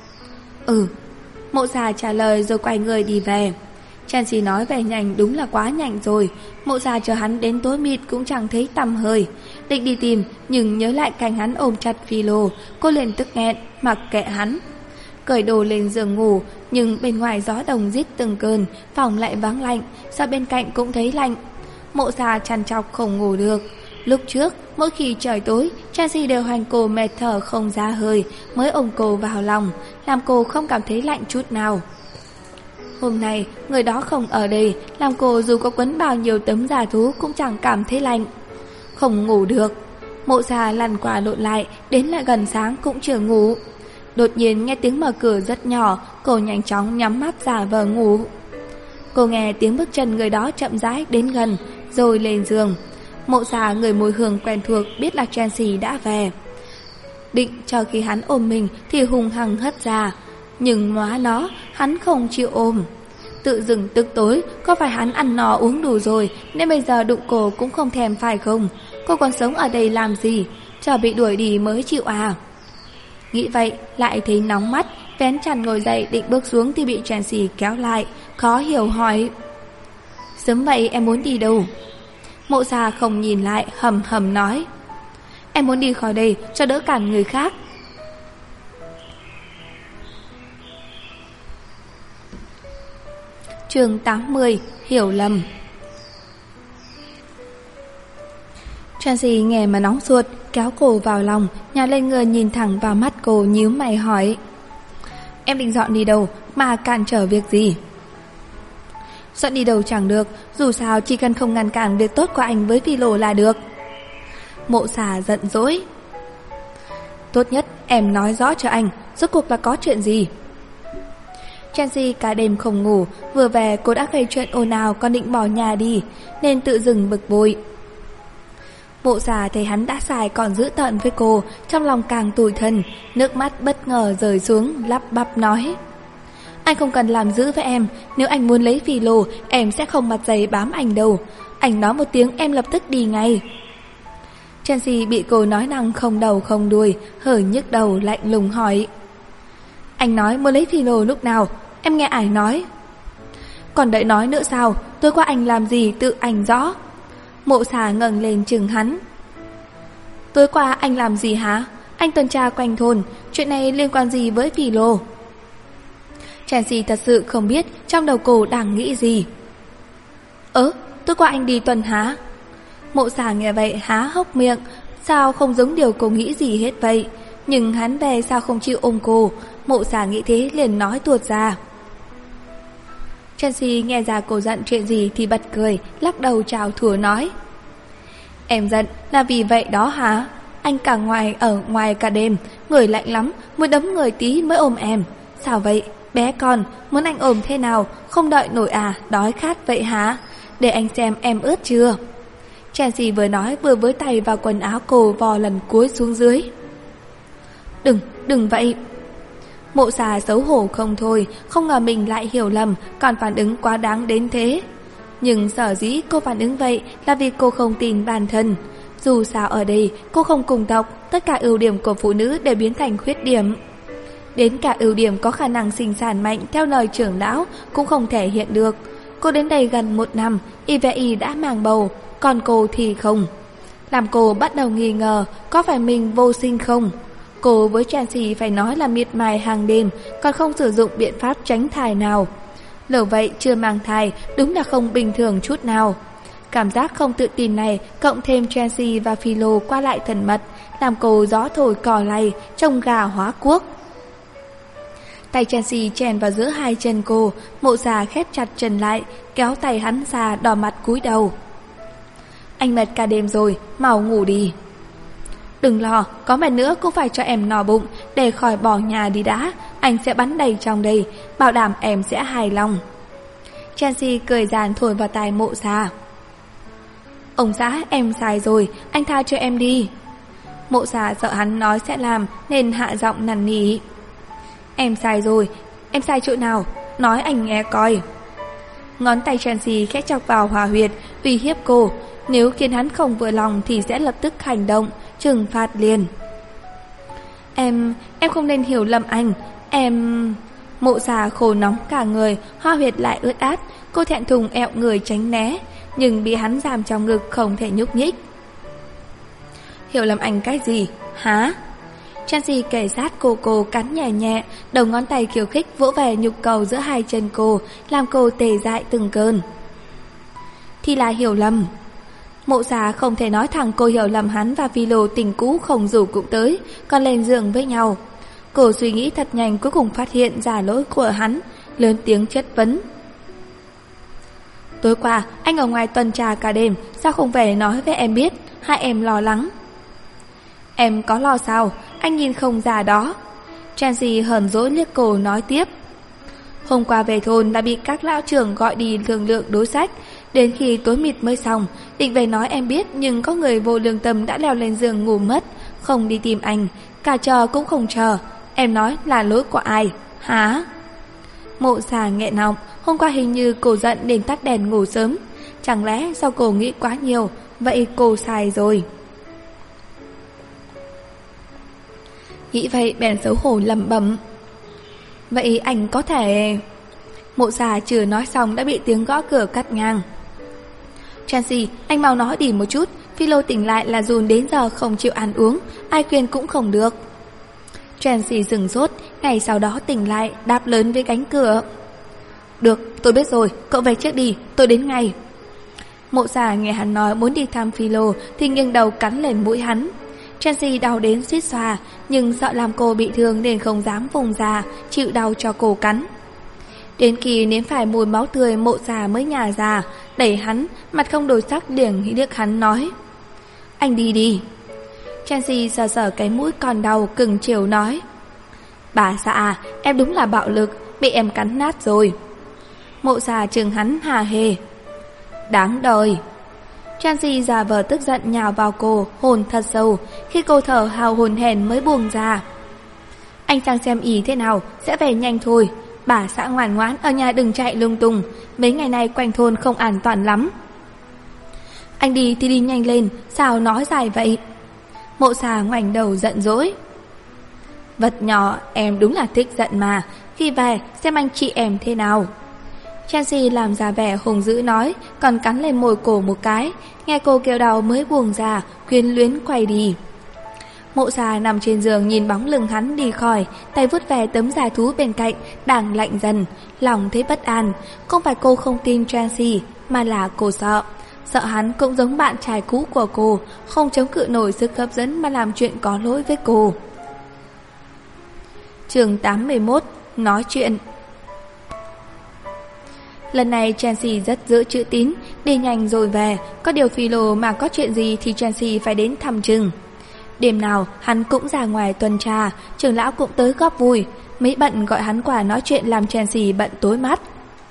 Mộ xà trả lời rồi quay người đi về. Chelsea nói về nhanh đúng là quá nhanh rồi. Mộ xà chờ hắn đến tối mịt cũng chẳng thấy tăm hơi. Định đi tìm nhưng nhớ lại cảnh hắn ôm chặt Philo, cô liền tức nghẹn, mặc kệ hắn. Cởi đồ lên giường ngủ, nhưng bên ngoài gió đồng rít từng cơn, phòng lại vắng lạnh, sao bên cạnh cũng thấy lạnh. Mộ xà trằn trọc không ngủ được. Lúc trước, mỗi khi trời tối, Chelsea đều hành cô mệt thở không ra hơi, mới ôm cô vào lòng, làm cô không cảm thấy lạnh chút nào. Hôm nay, người đó không ở đây, làm cô dù có quấn bao nhiêu tấm da thú cũng chẳng cảm thấy lạnh. Không ngủ được. Mộ xà lăn qua lộn lại, đến lại gần sáng cũng chưa ngủ. Đột nhiên nghe tiếng mở cửa rất nhỏ, cô nhanh chóng nhắm mắt giả vờ ngủ. Cô nghe tiếng bước chân người đó chậm rãi đến gần, rồi lên giường. Mộ xà người mùi hương quen thuộc biết là Chelsea đã về. Định cho khi hắn ôm mình thì hùng hăng hất ra, nhưng móa nó, hắn không chịu ôm. Tự dưng tức tối, có phải hắn ăn no uống đủ rồi nên bây giờ đụng cô cũng không thèm phải không? Cô còn sống ở đây làm gì? Chờ bị đuổi đi mới chịu à? Nghĩ vậy lại thấy nóng mắt, vén chăn ngồi dậy định bước xuống thì bị Chelsea kéo lại, khó hiểu hỏi. Sớm vậy em muốn đi đâu? Mộ xà không nhìn lại, hầm hầm nói. Em muốn đi khỏi đây cho đỡ cản người khác. Chương 80, hiểu lầm. Chelsea nghe mà nóng ruột, kéo cô vào lòng, nhào lên người nhìn thẳng vào mắt cô nhíu mày hỏi. Em định dọn đi đâu mà cản trở việc gì? Dọn đi đâu chẳng được, dù sao chỉ cần không ngăn cản việc tốt của anh với Philo là được. Mộ xà giận dỗi. Tốt nhất em nói rõ cho anh, rốt cuộc là có chuyện gì? Chelsea cả đêm không ngủ, vừa về cô đã gây chuyện ồn ào còn định bỏ nhà đi, nên tự dưng bực bội. Mộ xà thấy hắn đã xài còn dữ tợn với cô, trong lòng càng tủi thân, nước mắt bất ngờ rơi xuống, lắp bắp nói. Anh không cần làm dữ với em. Nếu anh muốn lấy Phi Lô, em sẽ không mặt dày bám anh đâu. Anh nói một tiếng em lập tức đi ngay. Chelsea bị cô nói năng không đầu không đuôi, hơi nhức đầu lạnh lùng hỏi: Anh nói muốn lấy Phi Lô lúc nào? Em nghe ai nói? Còn đợi nói nữa sao? Tối qua anh làm gì tự anh rõ. Mộ Xà ngẩng lên chừng hắn. Tối qua anh làm gì hả? Anh tuần tra quanh thôn, chuyện này liên quan gì với Phi Lô? Chelsea thật sự không biết trong đầu cô đang nghĩ gì. Tối qua anh đi tuần hả? Mộ Xà nghe vậy há hốc miệng, sao không giống điều cô nghĩ gì hết vậy? Nhưng hắn về sao không chịu ôm cô? Mộ Xà nghĩ thế liền nói tuột ra. Chelsea nghe ra cô giận chuyện gì thì bật cười, lắc đầu chào thua nói: Em giận là vì vậy đó hả? Anh cả ở ngoài cả đêm, người lạnh lắm, muốn đấm người tí mới ôm em. Sao vậy? Bé con, muốn anh ôm thế nào? Không đợi nổi à? Đói khát vậy hả? Để anh xem em ướt chưa. Chelsea vừa nói vừa với tay vào quần áo cô vò lần cuối xuống dưới. Đừng vậy. Mộ Xà xấu hổ không thôi, không ngờ mình lại hiểu lầm, còn phản ứng quá đáng đến thế. Nhưng sở dĩ cô phản ứng vậy là vì cô không tin bản thân. Dù sao ở đây cô không cùng tộc, tất cả ưu điểm của phụ nữ đều biến thành khuyết điểm. Đến cả ưu điểm có khả năng sinh sản mạnh theo lời trưởng lão cũng không thể hiện được. Cô đến đây gần 1 năm, IVI đã mang bầu, còn cô thì không. Làm cô bắt đầu nghi ngờ có phải mình vô sinh không. Cô với Chelsea phải nói là miệt mài hàng đêm, còn không sử dụng biện pháp tránh thai nào. Lỡ vậy chưa mang thai đúng là không bình thường chút nào. Cảm giác không tự tin này cộng thêm Chelsea và Philo qua lại thân mật, làm cô gió thổi cỏ lay, trông gà hóa cuốc. Tay Chelsea chèn vào giữa hai chân cô, Mộ Xà khép chặt chân lại, kéo tay hắn ra đỏ mặt cúi đầu. Anh mệt cả đêm rồi, mau ngủ đi. Đừng lo, có mệt nữa cũng phải cho em no bụng, để khỏi bỏ nhà đi đã. Anh sẽ bắn đầy trong đây, bảo đảm em sẽ hài lòng. Chelsea cười giàn thổi vào tai Mộ Xà. Ông xã, em sai rồi, anh tha cho em đi. Mộ Xà sợ hắn nói sẽ làm nên hạ giọng năn nỉ. Em sai rồi, em sai chỗ nào? Nói anh nghe coi. Ngón tay Chelsea khẽ chọc vào hỏa huyệt, uy hiếp cô. Nếu khiến hắn không vừa lòng thì sẽ lập tức hành động, trừng phạt liền. Em không nên hiểu lầm anh. Mộ Xà khổ nóng cả người, hoa huyệt lại ướt át. Cô thẹn thùng ẹo người tránh né, nhưng bị hắn giam trong ngực không thể nhúc nhích. Hiểu lầm anh cái gì? Hả? Chelsea kề sát cô cắn nhẹ nhẹ, đầu ngón tay khiêu khích vỗ về nhục cầu giữa hai chân cô, làm cô tê dại từng cơn. Thì là hiểu lầm. Mộ Xà không thể nói thẳng cô hiểu lầm hắn và Philo tình cũ không rủ cũng tới, còn lên giường với nhau. Cô suy nghĩ thật nhanh, cuối cùng phát hiện ra lỗi của hắn, lớn tiếng chất vấn. Tối qua anh ở ngoài tuần tra cả đêm, sao không về nói với em biết? Hai em lo lắng. Em có lo sao? Anh nhìn không ra đó. Chelsea hờn dỗi liếc cô nói tiếp. Hôm qua về thôn đã bị các lão trưởng gọi đi thương lượng đối sách. Đến khi tối mịt mới xong, định về nói em biết, nhưng có người vô lương tâm đã leo lên giường ngủ mất, không đi tìm anh, cả chờ cũng không chờ. Em nói là lỗi của ai? Hả? Mộ Xà nghẹn họng. Hôm qua hình như cô giận nên tắt đèn ngủ sớm. Chẳng lẽ do cô nghĩ quá nhiều? Vậy cô sai rồi. Nghĩ vậy bèn xấu hổ lẩm bẩm. Vậy anh có thể... Mộ Xà chưa nói xong đã bị tiếng gõ cửa cắt ngang. Chelsea, anh mau nói đi một chút. Philo tỉnh lại là dùn đến giờ không chịu ăn uống, ai khuyên cũng không được. Chelsea dừng sốt, ngày sau đó tỉnh lại, đáp lớn với cánh cửa. Được, tôi biết rồi, cậu về trước đi, tôi đến ngay. Mộ Xà nghe hắn nói muốn đi thăm Philo thì nghiêng đầu cắn lên mũi hắn. Chelsea đau đến suýt xoa, nhưng sợ làm cô bị thương nên không dám vùng ra, chịu đau cho cô cắn. Đến khi nếm phải mùi máu tươi, Mộ Xà mới nhả ra, đẩy hắn, mặt không đổi sắc liền liếc hắn nói. Anh đi đi. Chelsea sờ sờ cái mũi còn đau, cứng chiều nói. Bà xã, em đúng là bạo lực, bị em cắn nát rồi. Mộ Xà trừng hắn hà hề. Đáng đời. Chelsea giả vờ tức giận nhào vào cô, hôn thật sâu. Khi cô thở hào hồn hển mới buông ra. Anh sang xem ý thế nào, sẽ về nhanh thôi. Bà xã ngoan ngoãn ở nhà đừng chạy lung tung, mấy ngày nay quanh thôn không an toàn lắm. Anh đi thì đi nhanh lên, sao nói dài vậy? Mộ Xà ngoảnh đầu giận dỗi. Vật nhỏ, em đúng là thích giận mà, khi về xem anh chị em thế nào. Chelsea làm ra vẻ hùng dữ nói, còn cắn lên môi cổ một cái, nghe cô kêu đau mới buông ra, quyến luyến quay đi. Mộ Xà nằm trên giường nhìn bóng lưng hắn đi khỏi, tay vuốt về tấm da thú bên cạnh, đang lạnh dần, lòng thấy bất an. Không phải cô không tin Chelsea, mà là cô sợ. Sợ hắn cũng giống bạn trai cũ của cô, không chống cự nổi sức hấp dẫn mà làm chuyện có lỗi với cô. Chương 81, nói chuyện. Lần này Chelsea rất giữ chữ tín, đi nhanh rồi về, có điều Philo mà có chuyện gì thì Chelsea phải đến thăm chừng. Đêm nào hắn cũng ra ngoài tuần tra, trưởng lão cũng tới góp vui, mấy bận gọi hắn qua nói chuyện làm Chelsea bận tối mắt.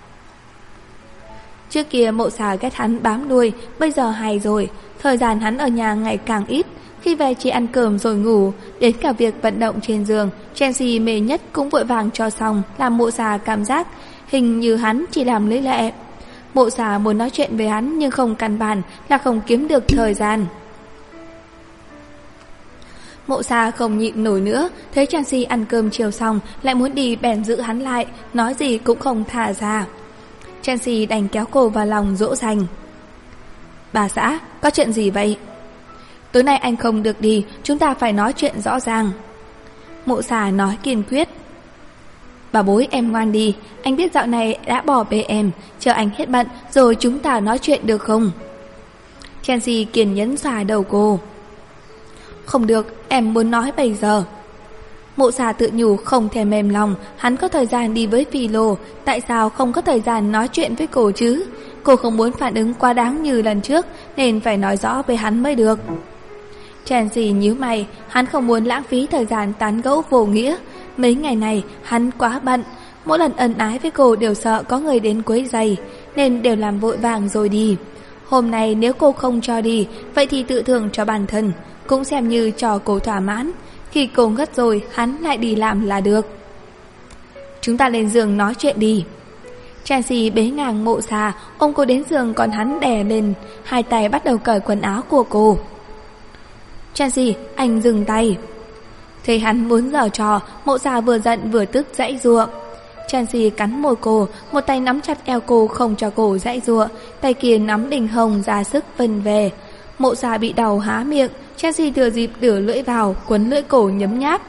Trước kia Mộ Xà ghét hắn bám đuôi, bây giờ hay rồi, thời gian hắn ở nhà ngày càng ít, khi về chỉ ăn cơm rồi ngủ, đến cả việc vận động trên giường, Chelsea mê nhất cũng vội vàng cho xong, làm Mộ Xà cảm giác hình như hắn chỉ làm lấy lệ. Mộ Xà muốn nói chuyện với hắn nhưng không căn bản là không kiếm được thời gian. Mộ Xà không nhịn nổi nữa, thấy Chelsea ăn cơm chiều xong lại muốn đi bèn giữ hắn lại, nói gì cũng không thả ra. Chelsea đành kéo cô vào lòng dỗ dành. Bà xã, có chuyện gì vậy? Tối nay anh không được đi, chúng ta phải nói chuyện rõ ràng. Mộ Xà nói kiên quyết. Bà bối em ngoan đi, anh biết dạo này đã bỏ bê em, chờ anh hết bận rồi chúng ta nói chuyện được không? Chelsea kiên nhẫn xòa đầu cô. Không được, em muốn nói bây giờ. Mộ Xà tự nhủ không thèm mềm lòng, hắn có thời gian đi với Philo, tại sao không có thời gian nói chuyện với cô chứ? Cô không muốn phản ứng quá đáng như lần trước, nên phải nói rõ với hắn mới được. Chelsea nhíu mày, hắn không muốn lãng phí thời gian tán gẫu vô nghĩa. Mấy ngày này hắn quá bận, mỗi lần ân ái với cô đều sợ có người đến quấy rầy, nên đều làm vội vàng rồi đi. Hôm nay nếu cô không cho đi, vậy thì tự thưởng cho bản thân, cũng xem như cho cô thỏa mãn. Khi cô ngất rồi, hắn lại đi làm là được. Chúng ta lên giường nói chuyện đi. Chelsea bế ngang Mộ Xà, ôm cô đến giường còn hắn đè lên, hai tay bắt đầu cởi quần áo của cô. Chelsea, anh dừng tay. Thấy hắn muốn giở trò, Mộ Xà vừa giận vừa tức giãy giụa. Chelsea cắn môi cô, một tay nắm chặt eo cô không cho cô giãy giụa, tay kia nắm đỉnh hồng ra sức vân về. Mộ Xà bị đau há miệng, Chelsea thừa dịp đưa lưỡi vào, quấn lưỡi cổ nhấm nháp.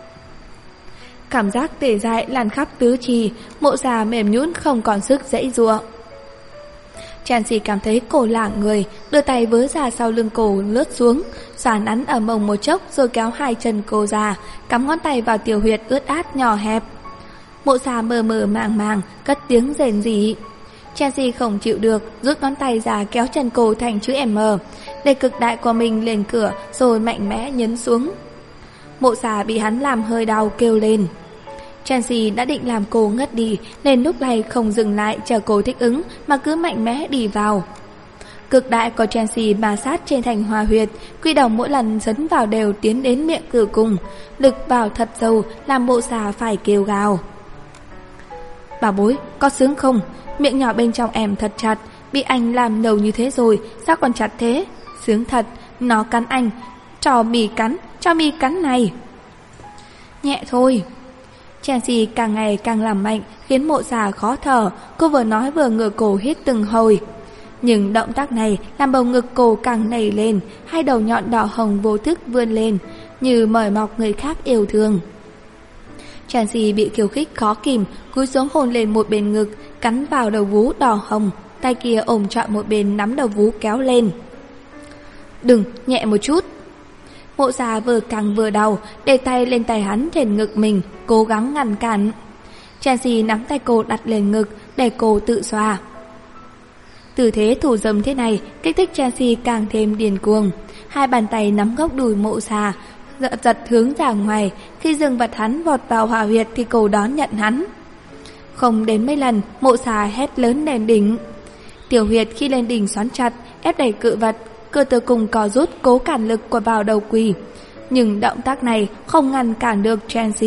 Cảm giác tê dại lan khắp tứ chi, Mộ Xà mềm nhũn không còn sức giãy giụa. Chelsea cảm thấy cổ lảng người, đưa tay vớ ra sau lưng cổ lướt xuống, xoa nắn ở mông một chốc rồi kéo hai chân cô ra, cắm ngón tay vào tiểu huyệt ướt át nhỏ hẹp. Mộ Xà mờ mờ màng màng, cất tiếng rền rỉ. Chelsea không chịu được, rút ngón tay ra kéo chân cô thành chữ M, để cực đại của mình lên cửa rồi mạnh mẽ nhấn xuống. Mộ Xà bị hắn làm hơi đau kêu lên. Chelsea đã định làm cô ngất đi nên lúc này không dừng lại chờ cô thích ứng mà cứ mạnh mẽ đi vào. Cực đại của Chelsea ma sát trên thành hòa huyệt, quy đồng mỗi lần dấn vào đều tiến đến miệng tử cung, lực vào thật sâu làm Mộ Xà phải kêu gào. Bà bối, có sướng không? Miệng nhỏ bên trong em thật chặt, bị anh làm đầu như thế rồi, sao còn chặt thế? Sướng thật, nó cắn anh, cho mì cắn này. Nhẹ thôi. Chelsea càng ngày càng làm mạnh, khiến Mộ Xà khó thở, cô vừa nói vừa ngửa cổ hít từng hồi. Nhưng động tác này làm bầu ngực cô càng nảy lên, hai đầu nhọn đỏ hồng vô thức vươn lên, như mời mọc người khác yêu thương. Chelsea bị khiêu khích khó kìm, cúi xuống hôn lên một bên ngực, cắn vào đầu vú đỏ hồng, tay kia ôm trọn một bên nắm đầu vú kéo lên. Đừng, nhẹ một chút. Mộ Xà vừa căng vừa đau, để tay lên tay hắn trên ngực mình, cố gắng ngăn cản. Chelsea nắm tay cô đặt lên ngực, để cô tự xoa. Tư thế thủ dâm thế này kích thích Chelsea càng thêm điên cuồng. Hai bàn tay nắm gốc đùi Mộ Xà, giật hướng ra ngoài. Khi dương vật hắn vọt vào hỏa huyệt thì cô đón nhận hắn. Không đến mấy lần, Mộ Xà hét lớn lên đỉnh. Tiểu huyệt khi lên đỉnh xoắn chặt, ép đẩy cự vật, cơ tử cung co rút cố cản lực của vào đầu quỳ. Nhưng động tác này không ngăn cản được Chelsea.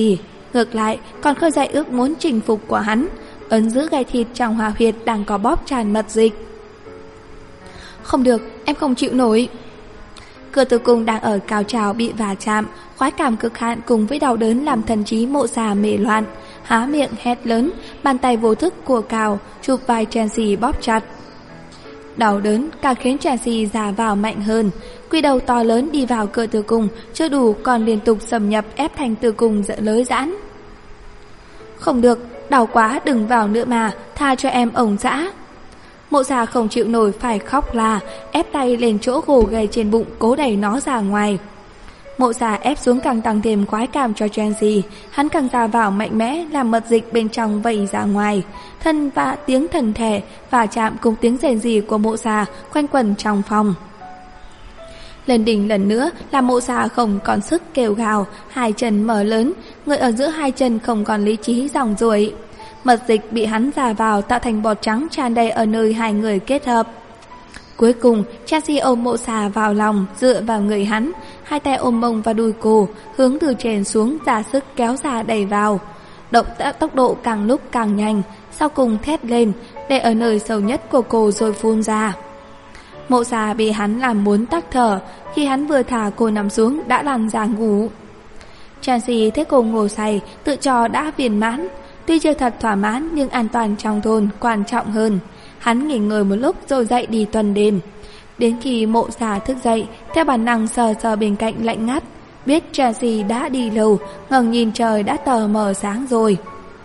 ngược lại còn khơi dậy ước muốn chinh phục của hắn, ấn giữ gai thịt trong hỏa huyệt đang có bóp tràn mật dịch. Không được, em không chịu nổi. Cửa tử cung đang ở cao trào bị va chạm, khoái cảm cực hạn cùng với đau đớn làm thần trí Mộ Xà mê loạn, há miệng hét lớn, bàn tay vô thức của cào chụp vai Chelsea bóp chặt. Đau đớn càng khiến Chelsea già vào mạnh hơn, quy đầu to lớn đi vào cửa tử cung, chưa đủ còn liên tục xâm nhập ép thành tử cung lới giãn. Không được, đau quá, đừng vào nữa mà, tha cho em ổng dã. Mộ Xà không chịu nổi phải khóc la, ép tay lên chỗ gồ ghề trên bụng cố đẩy nó ra ngoài. Mộ Xà ép xuống càng tăng thêm khoái cảm cho Chelsea, hắn càng ra vào mạnh mẽ làm mật dịch bên trong vẩy ra ngoài. Thân và tiếng thần thể và chạm cùng tiếng rền rỉ của Mộ Xà quanh quẩn trong phòng. Lên đỉnh lần nữa là Mộ Xà không còn sức kêu gào, hai chân mở lớn, người ở giữa hai chân không còn lý trí dòng ruổi. Mật dịch bị hắn ra vào tạo thành bọt trắng tràn đầy ở nơi hai người kết hợp. Cuối cùng, Chelsea ôm Mộ Xà vào lòng, dựa vào người hắn, hai tay ôm mông và đùi cô, hướng từ trên xuống ra sức kéo ra đẩy vào. Tốc độ càng lúc càng nhanh, sau cùng thét lên, để ở nơi sâu nhất của cô rồi phun ra. Mộ Xà bị hắn làm muốn tắc thở, khi hắn vừa thả cô nằm xuống đã lăn ra ngủ. Chelsea thấy cô ngủ say, tự cho đã viên mãn. Tuy chưa thật thỏa mãn nhưng an toàn trong thôn quan trọng hơn. Hắn nghỉ ngơi một lúc rồi dậy đi tuần đêm. Đến khi Mộ Xà thức dậy, theo bản năng sờ sờ bên cạnh lạnh ngắt, biết Chelsea đã đi lâu, ngẩng nhìn trời đã tờ mờ sáng rồi.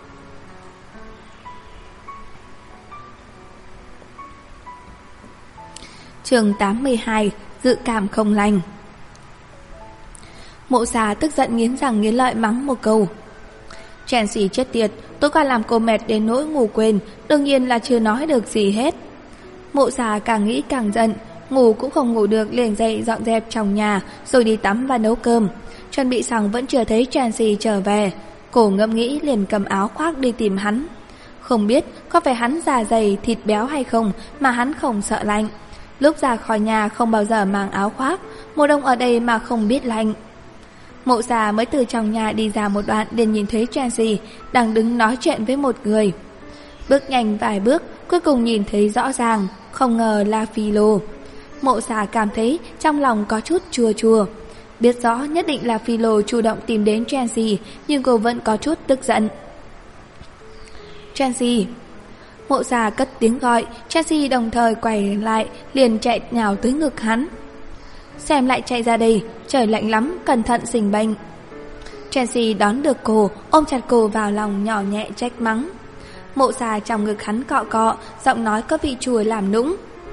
Chương 82: Dự cảm không lành. Mộ Xà tức giận nghiến răng nghiến lợi mắng một câu. Chelsea chết tiệt, tối qua làm cô mệt đến nỗi ngủ quên, đương nhiên là chưa nói được gì hết. Mộ Xà càng nghĩ càng giận, ngủ cũng không ngủ được liền dậy dọn dẹp trong nhà, rồi đi tắm và nấu cơm. Chuẩn bị xong vẫn chưa thấy Chelsea trở về, cô ngẫm nghĩ liền cầm áo khoác đi tìm hắn. Không biết có phải hắn già dày thịt béo hay không mà hắn không sợ lạnh. Lúc ra khỏi nhà không bao giờ mang áo khoác, mùa đông ở đây mà không biết lạnh. Mộ Xà mới từ trong nhà đi ra một đoạn liền nhìn thấy Chelsea đang đứng nói chuyện với một người. Bước nhanh vài bước, cuối cùng nhìn thấy rõ ràng, không ngờ là Philo. Mộ Xà cảm thấy trong lòng có chút chua chua. Biết rõ nhất định là Philo chủ động tìm đến Chelsea, nhưng cô vẫn có chút tức giận. Chelsea. Mộ Xà cất tiếng gọi, Chelsea đồng thời quay lại, liền chạy nhào tới ngực hắn. Xem lại chạy ra đây, trời lạnh lắm, cẩn thận sinh bệnh. Chelsea đón được cô, ôm chặt cô vào lòng nhỏ nhẹ trách mắng. Mộ Xà trong ngực hắn cọ cọ, giọng nói có vị chua làm nũng.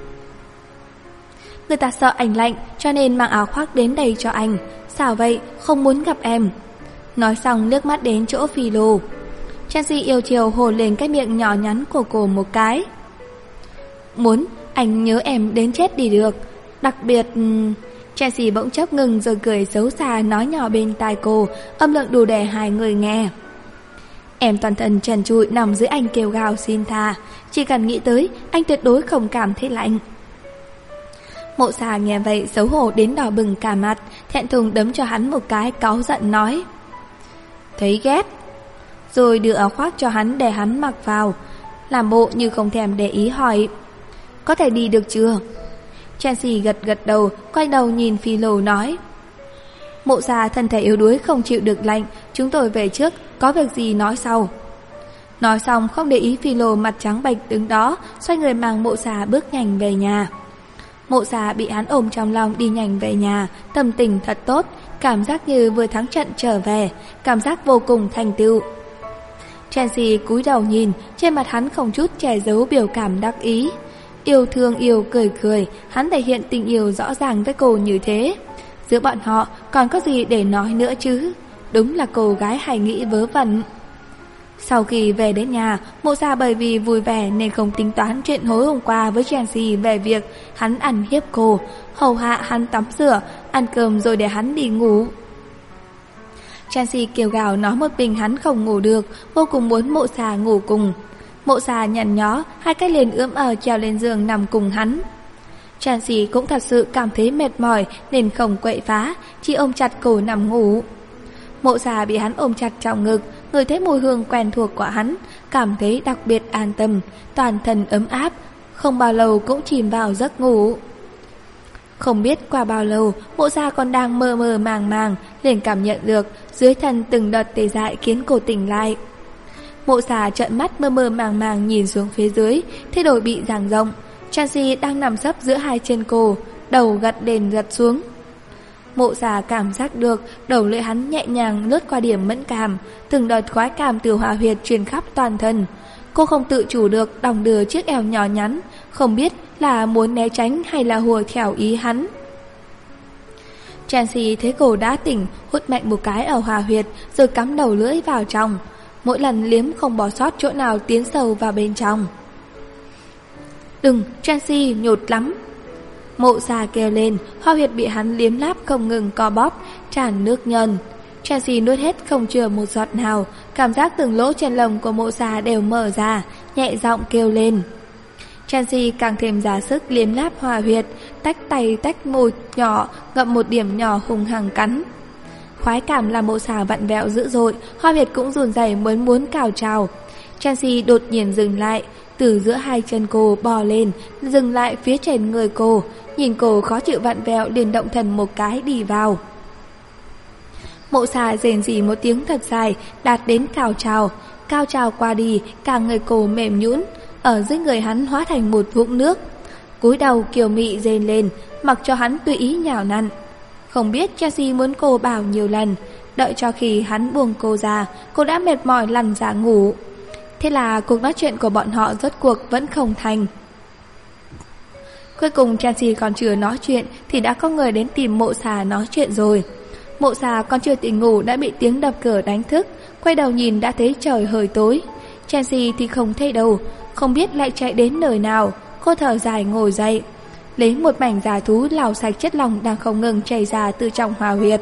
Người ta sợ anh lạnh, cho nên mang áo khoác đến đây cho anh. Sao vậy, không muốn gặp em. Nói xong nước mắt đến chỗ Philo. Chelsea yêu chiều hôn lên cái miệng nhỏ nhắn của cô một cái. Muốn, anh nhớ em đến chết đi được. Đặc biệt... Chelsea bỗng chốc ngừng rồi cười xấu xa nói nhỏ bên tai cô, âm lượng đủ để hai người nghe. Em toàn thân trần trụi nằm dưới anh kêu gào xin tha, chỉ cần nghĩ tới anh tuyệt đối không cảm thấy lạnh. Mộ Xà nghe vậy xấu hổ đến đỏ bừng cả mặt, thẹn thùng đấm cho hắn một cái cáu giận nói. Thấy ghét. Rồi đưa áo khoác cho hắn để hắn mặc vào, làm bộ như không thèm để ý hỏi. Có thể đi được chưa? Chelsea gật đầu, quay đầu nhìn Philo nói. Mộ Xà thân thể yếu đuối không chịu được lạnh, chúng tôi về trước, có việc gì nói sau. Nói xong không để ý Philo mặt trắng bệch đứng đó, xoay người mang Mộ Xà bước nhanh về nhà. Mộ Xà bị hắn ôm trong lòng đi nhanh về nhà, tâm tình thật tốt, cảm giác như vừa thắng trận trở về, cảm giác vô cùng thành tựu. Chelsea cúi đầu nhìn, trên mặt hắn không chút che giấu biểu cảm đắc ý. Yêu thương yêu cười cười, hắn thể hiện tình yêu rõ ràng với cô như thế. Giữa bọn họ còn có gì để nói nữa chứ? Đúng là cô gái hay nghĩ vớ vẩn. Sau khi về đến nhà, Mộ Xà bởi vì vui vẻ nên không tính toán chuyện hối hôm qua với Chelsea về việc hắn ăn hiếp cô, hầu hạ hắn tắm rửa, ăn cơm rồi để hắn đi ngủ. Chelsea kêu gào nói một mình hắn không ngủ được, vô cùng muốn Mộ Xà ngủ cùng. Mộ Xà nhăn nhó, hai cái liền ướm trèo lên giường nằm cùng hắn. Chelsea cũng thật sự cảm thấy mệt mỏi nên không quậy phá, chỉ ôm chặt cổ nằm ngủ. Mộ Xà bị hắn ôm chặt trong ngực, ngửi thấy mùi hương quen thuộc của hắn, cảm thấy đặc biệt an tâm, toàn thân ấm áp, không bao lâu cũng chìm vào giấc ngủ. Không biết qua bao lâu, Mộ Sa còn đang mơ mơ màng màng, liền cảm nhận được dưới thân từng đợt tê dại khiến cô tỉnh lại. Mộ Sa trợn mắt mơ mơ màng màng nhìn xuống phía dưới, thấy đồi bị giằng rộng, Chansi đang nằm sấp giữa hai chân cô, đầu gật lên gật xuống. Mộ Sa cảm giác được đầu lưỡi hắn nhẹ nhàng lướt qua điểm mẫn cảm, từng đợt khoái cảm từ hỏa huyệt truyền khắp toàn thân. Cô không tự chủ được đong đưa chiếc eo nhỏ nhắn, không biết là muốn né tránh hay là hùa theo ý hắn. Chansi thấy cô đã tỉnh, hút mạnh một cái ở hỏa huyệt rồi cắm đầu lưỡi vào trong. Mỗi lần liếm không bỏ sót chỗ nào tiến sâu vào bên trong. Đừng, Chansi, nhột lắm. Mộ Sa kêu lên, hỏa huyệt bị hắn liếm láp không ngừng co bóp, tràn nước nhân. Chansi nuốt hết không chừa một giọt nào, cảm giác từng lỗ trên lồng của Mộ Sa đều mở ra, nhẹ giọng kêu lên. Chansi càng thêm ra sức liếm láp hỏa huyệt, tách tay tách môi nhỏ, ngậm một điểm nhỏ hung hăng cắn. Khoái cảm làm Mộ Sa vặn vẹo dữ dội, hỏa huyệt cũng run rẩy muốn cào trào. Chansi đột nhiên dừng lại, từ giữa hai chân cô bò lên, dừng lại phía trên người cô, nhìn cô khó chịu vặn vẹo liền động thần một cái đi vào. Mộ Sa rền rỉ một tiếng thật dài, đạt đến cao trào qua đi, cả người cô mềm nhũn, ở dưới người hắn hóa thành một vũng nước. Cúi đầu kiều mị rên lên, mặc cho hắn tùy ý nhào nặn. Không biết Chansi muốn cô bao nhiêu lần, đợi cho khi hắn buông cô ra, cô đã mệt mỏi lăn ra ngủ. Thế là cuộc nói chuyện của bọn họ rốt cuộc vẫn không thành. Cuối cùng Chansi còn chưa nói chuyện thì đã có người đến tìm Mộ Sa nói chuyện rồi. Mộ Sa còn chưa tỉnh ngủ đã bị tiếng đập cửa đánh thức, quay đầu nhìn đã thấy trời hơi tối. Chansi thì không thấy đâu, không biết lại chạy đến nơi nào. Cô thở dài ngồi dậy, lấy một mảnh giả thú lau sạch chất lỏng đang không ngừng chảy ra từ trong hỏa huyệt.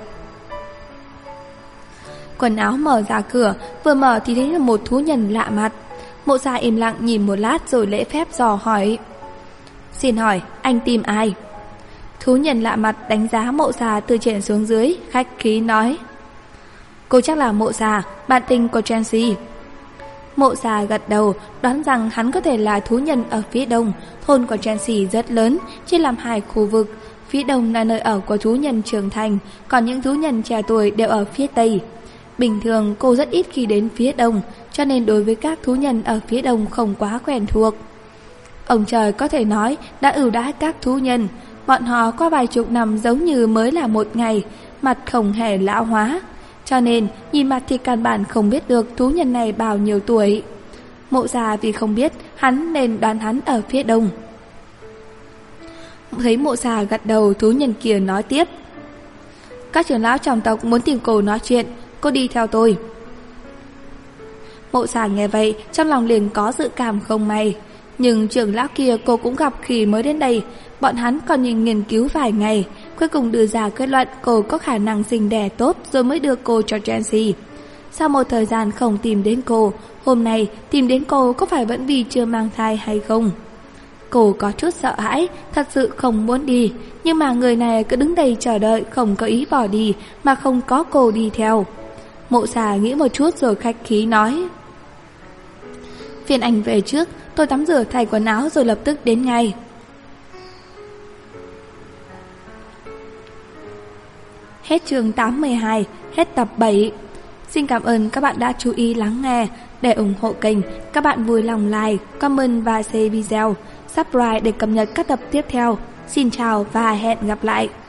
Quần áo mở ra cửa, vừa mở thì thấy là một thú nhân lạ mặt. Mộ Sa im lặng nhìn một lát rồi lễ phép dò hỏi. Xin hỏi, anh tìm ai? Thú nhân lạ mặt đánh giá Mộ Sa từ trên xuống dưới, khách khí nói. Cô chắc là Mộ Sa, bạn tình của Chansi. Mộ Sa gật đầu, đoán rằng hắn có thể là thú nhân ở phía đông. Thôn của Chansi rất lớn, chia làm hai khu vực. Phía đông là nơi ở của thú nhân trưởng thành, còn những thú nhân trẻ tuổi đều ở phía tây. Bình thường cô rất ít khi đến phía đông, cho nên đối với các thú nhân ở phía đông không quá quen thuộc. Ông trời có thể nói đã ưu đãi các thú nhân. Bọn họ qua vài chục năm giống như mới là một ngày, mặt không hề lão hóa, cho nên nhìn mặt thì căn bản không biết được thú nhân này bao nhiêu tuổi. Mộ Sa vì không biết hắn nên đoán hắn ở phía đông. Thấy Mộ Sa gật đầu, thú nhân kia nói tiếp. Các trưởng lão trong tộc muốn tìm cô nói chuyện, cô đi theo tôi. Mộ Sa nghe vậy trong lòng liền có dự cảm không may. Nhưng trưởng lão kia cô cũng gặp khi mới đến đây. Bọn hắn còn nghiên cứu vài ngày, cuối cùng đưa ra kết luận cô có khả năng sinh đẻ tốt rồi mới đưa cô cho Chansi. Sau một thời gian không tìm đến cô, hôm nay tìm đến cô có phải vẫn vì chưa mang thai hay không? Cô có chút sợ hãi, thật sự không muốn đi, nhưng mà người này cứ đứng đây chờ đợi, không có ý bỏ đi mà không có cô đi theo. Mộ Sa nghĩ một chút rồi khách khí nói. Phiền anh về trước, tôi tắm rửa thay quần áo rồi lập tức đến ngay. Hết chương 82, hết tập 7. Xin cảm ơn các bạn đã chú ý lắng nghe. Để ủng hộ kênh, các bạn vui lòng like, comment và share video, subscribe để cập nhật các tập tiếp theo. Xin chào và hẹn gặp lại.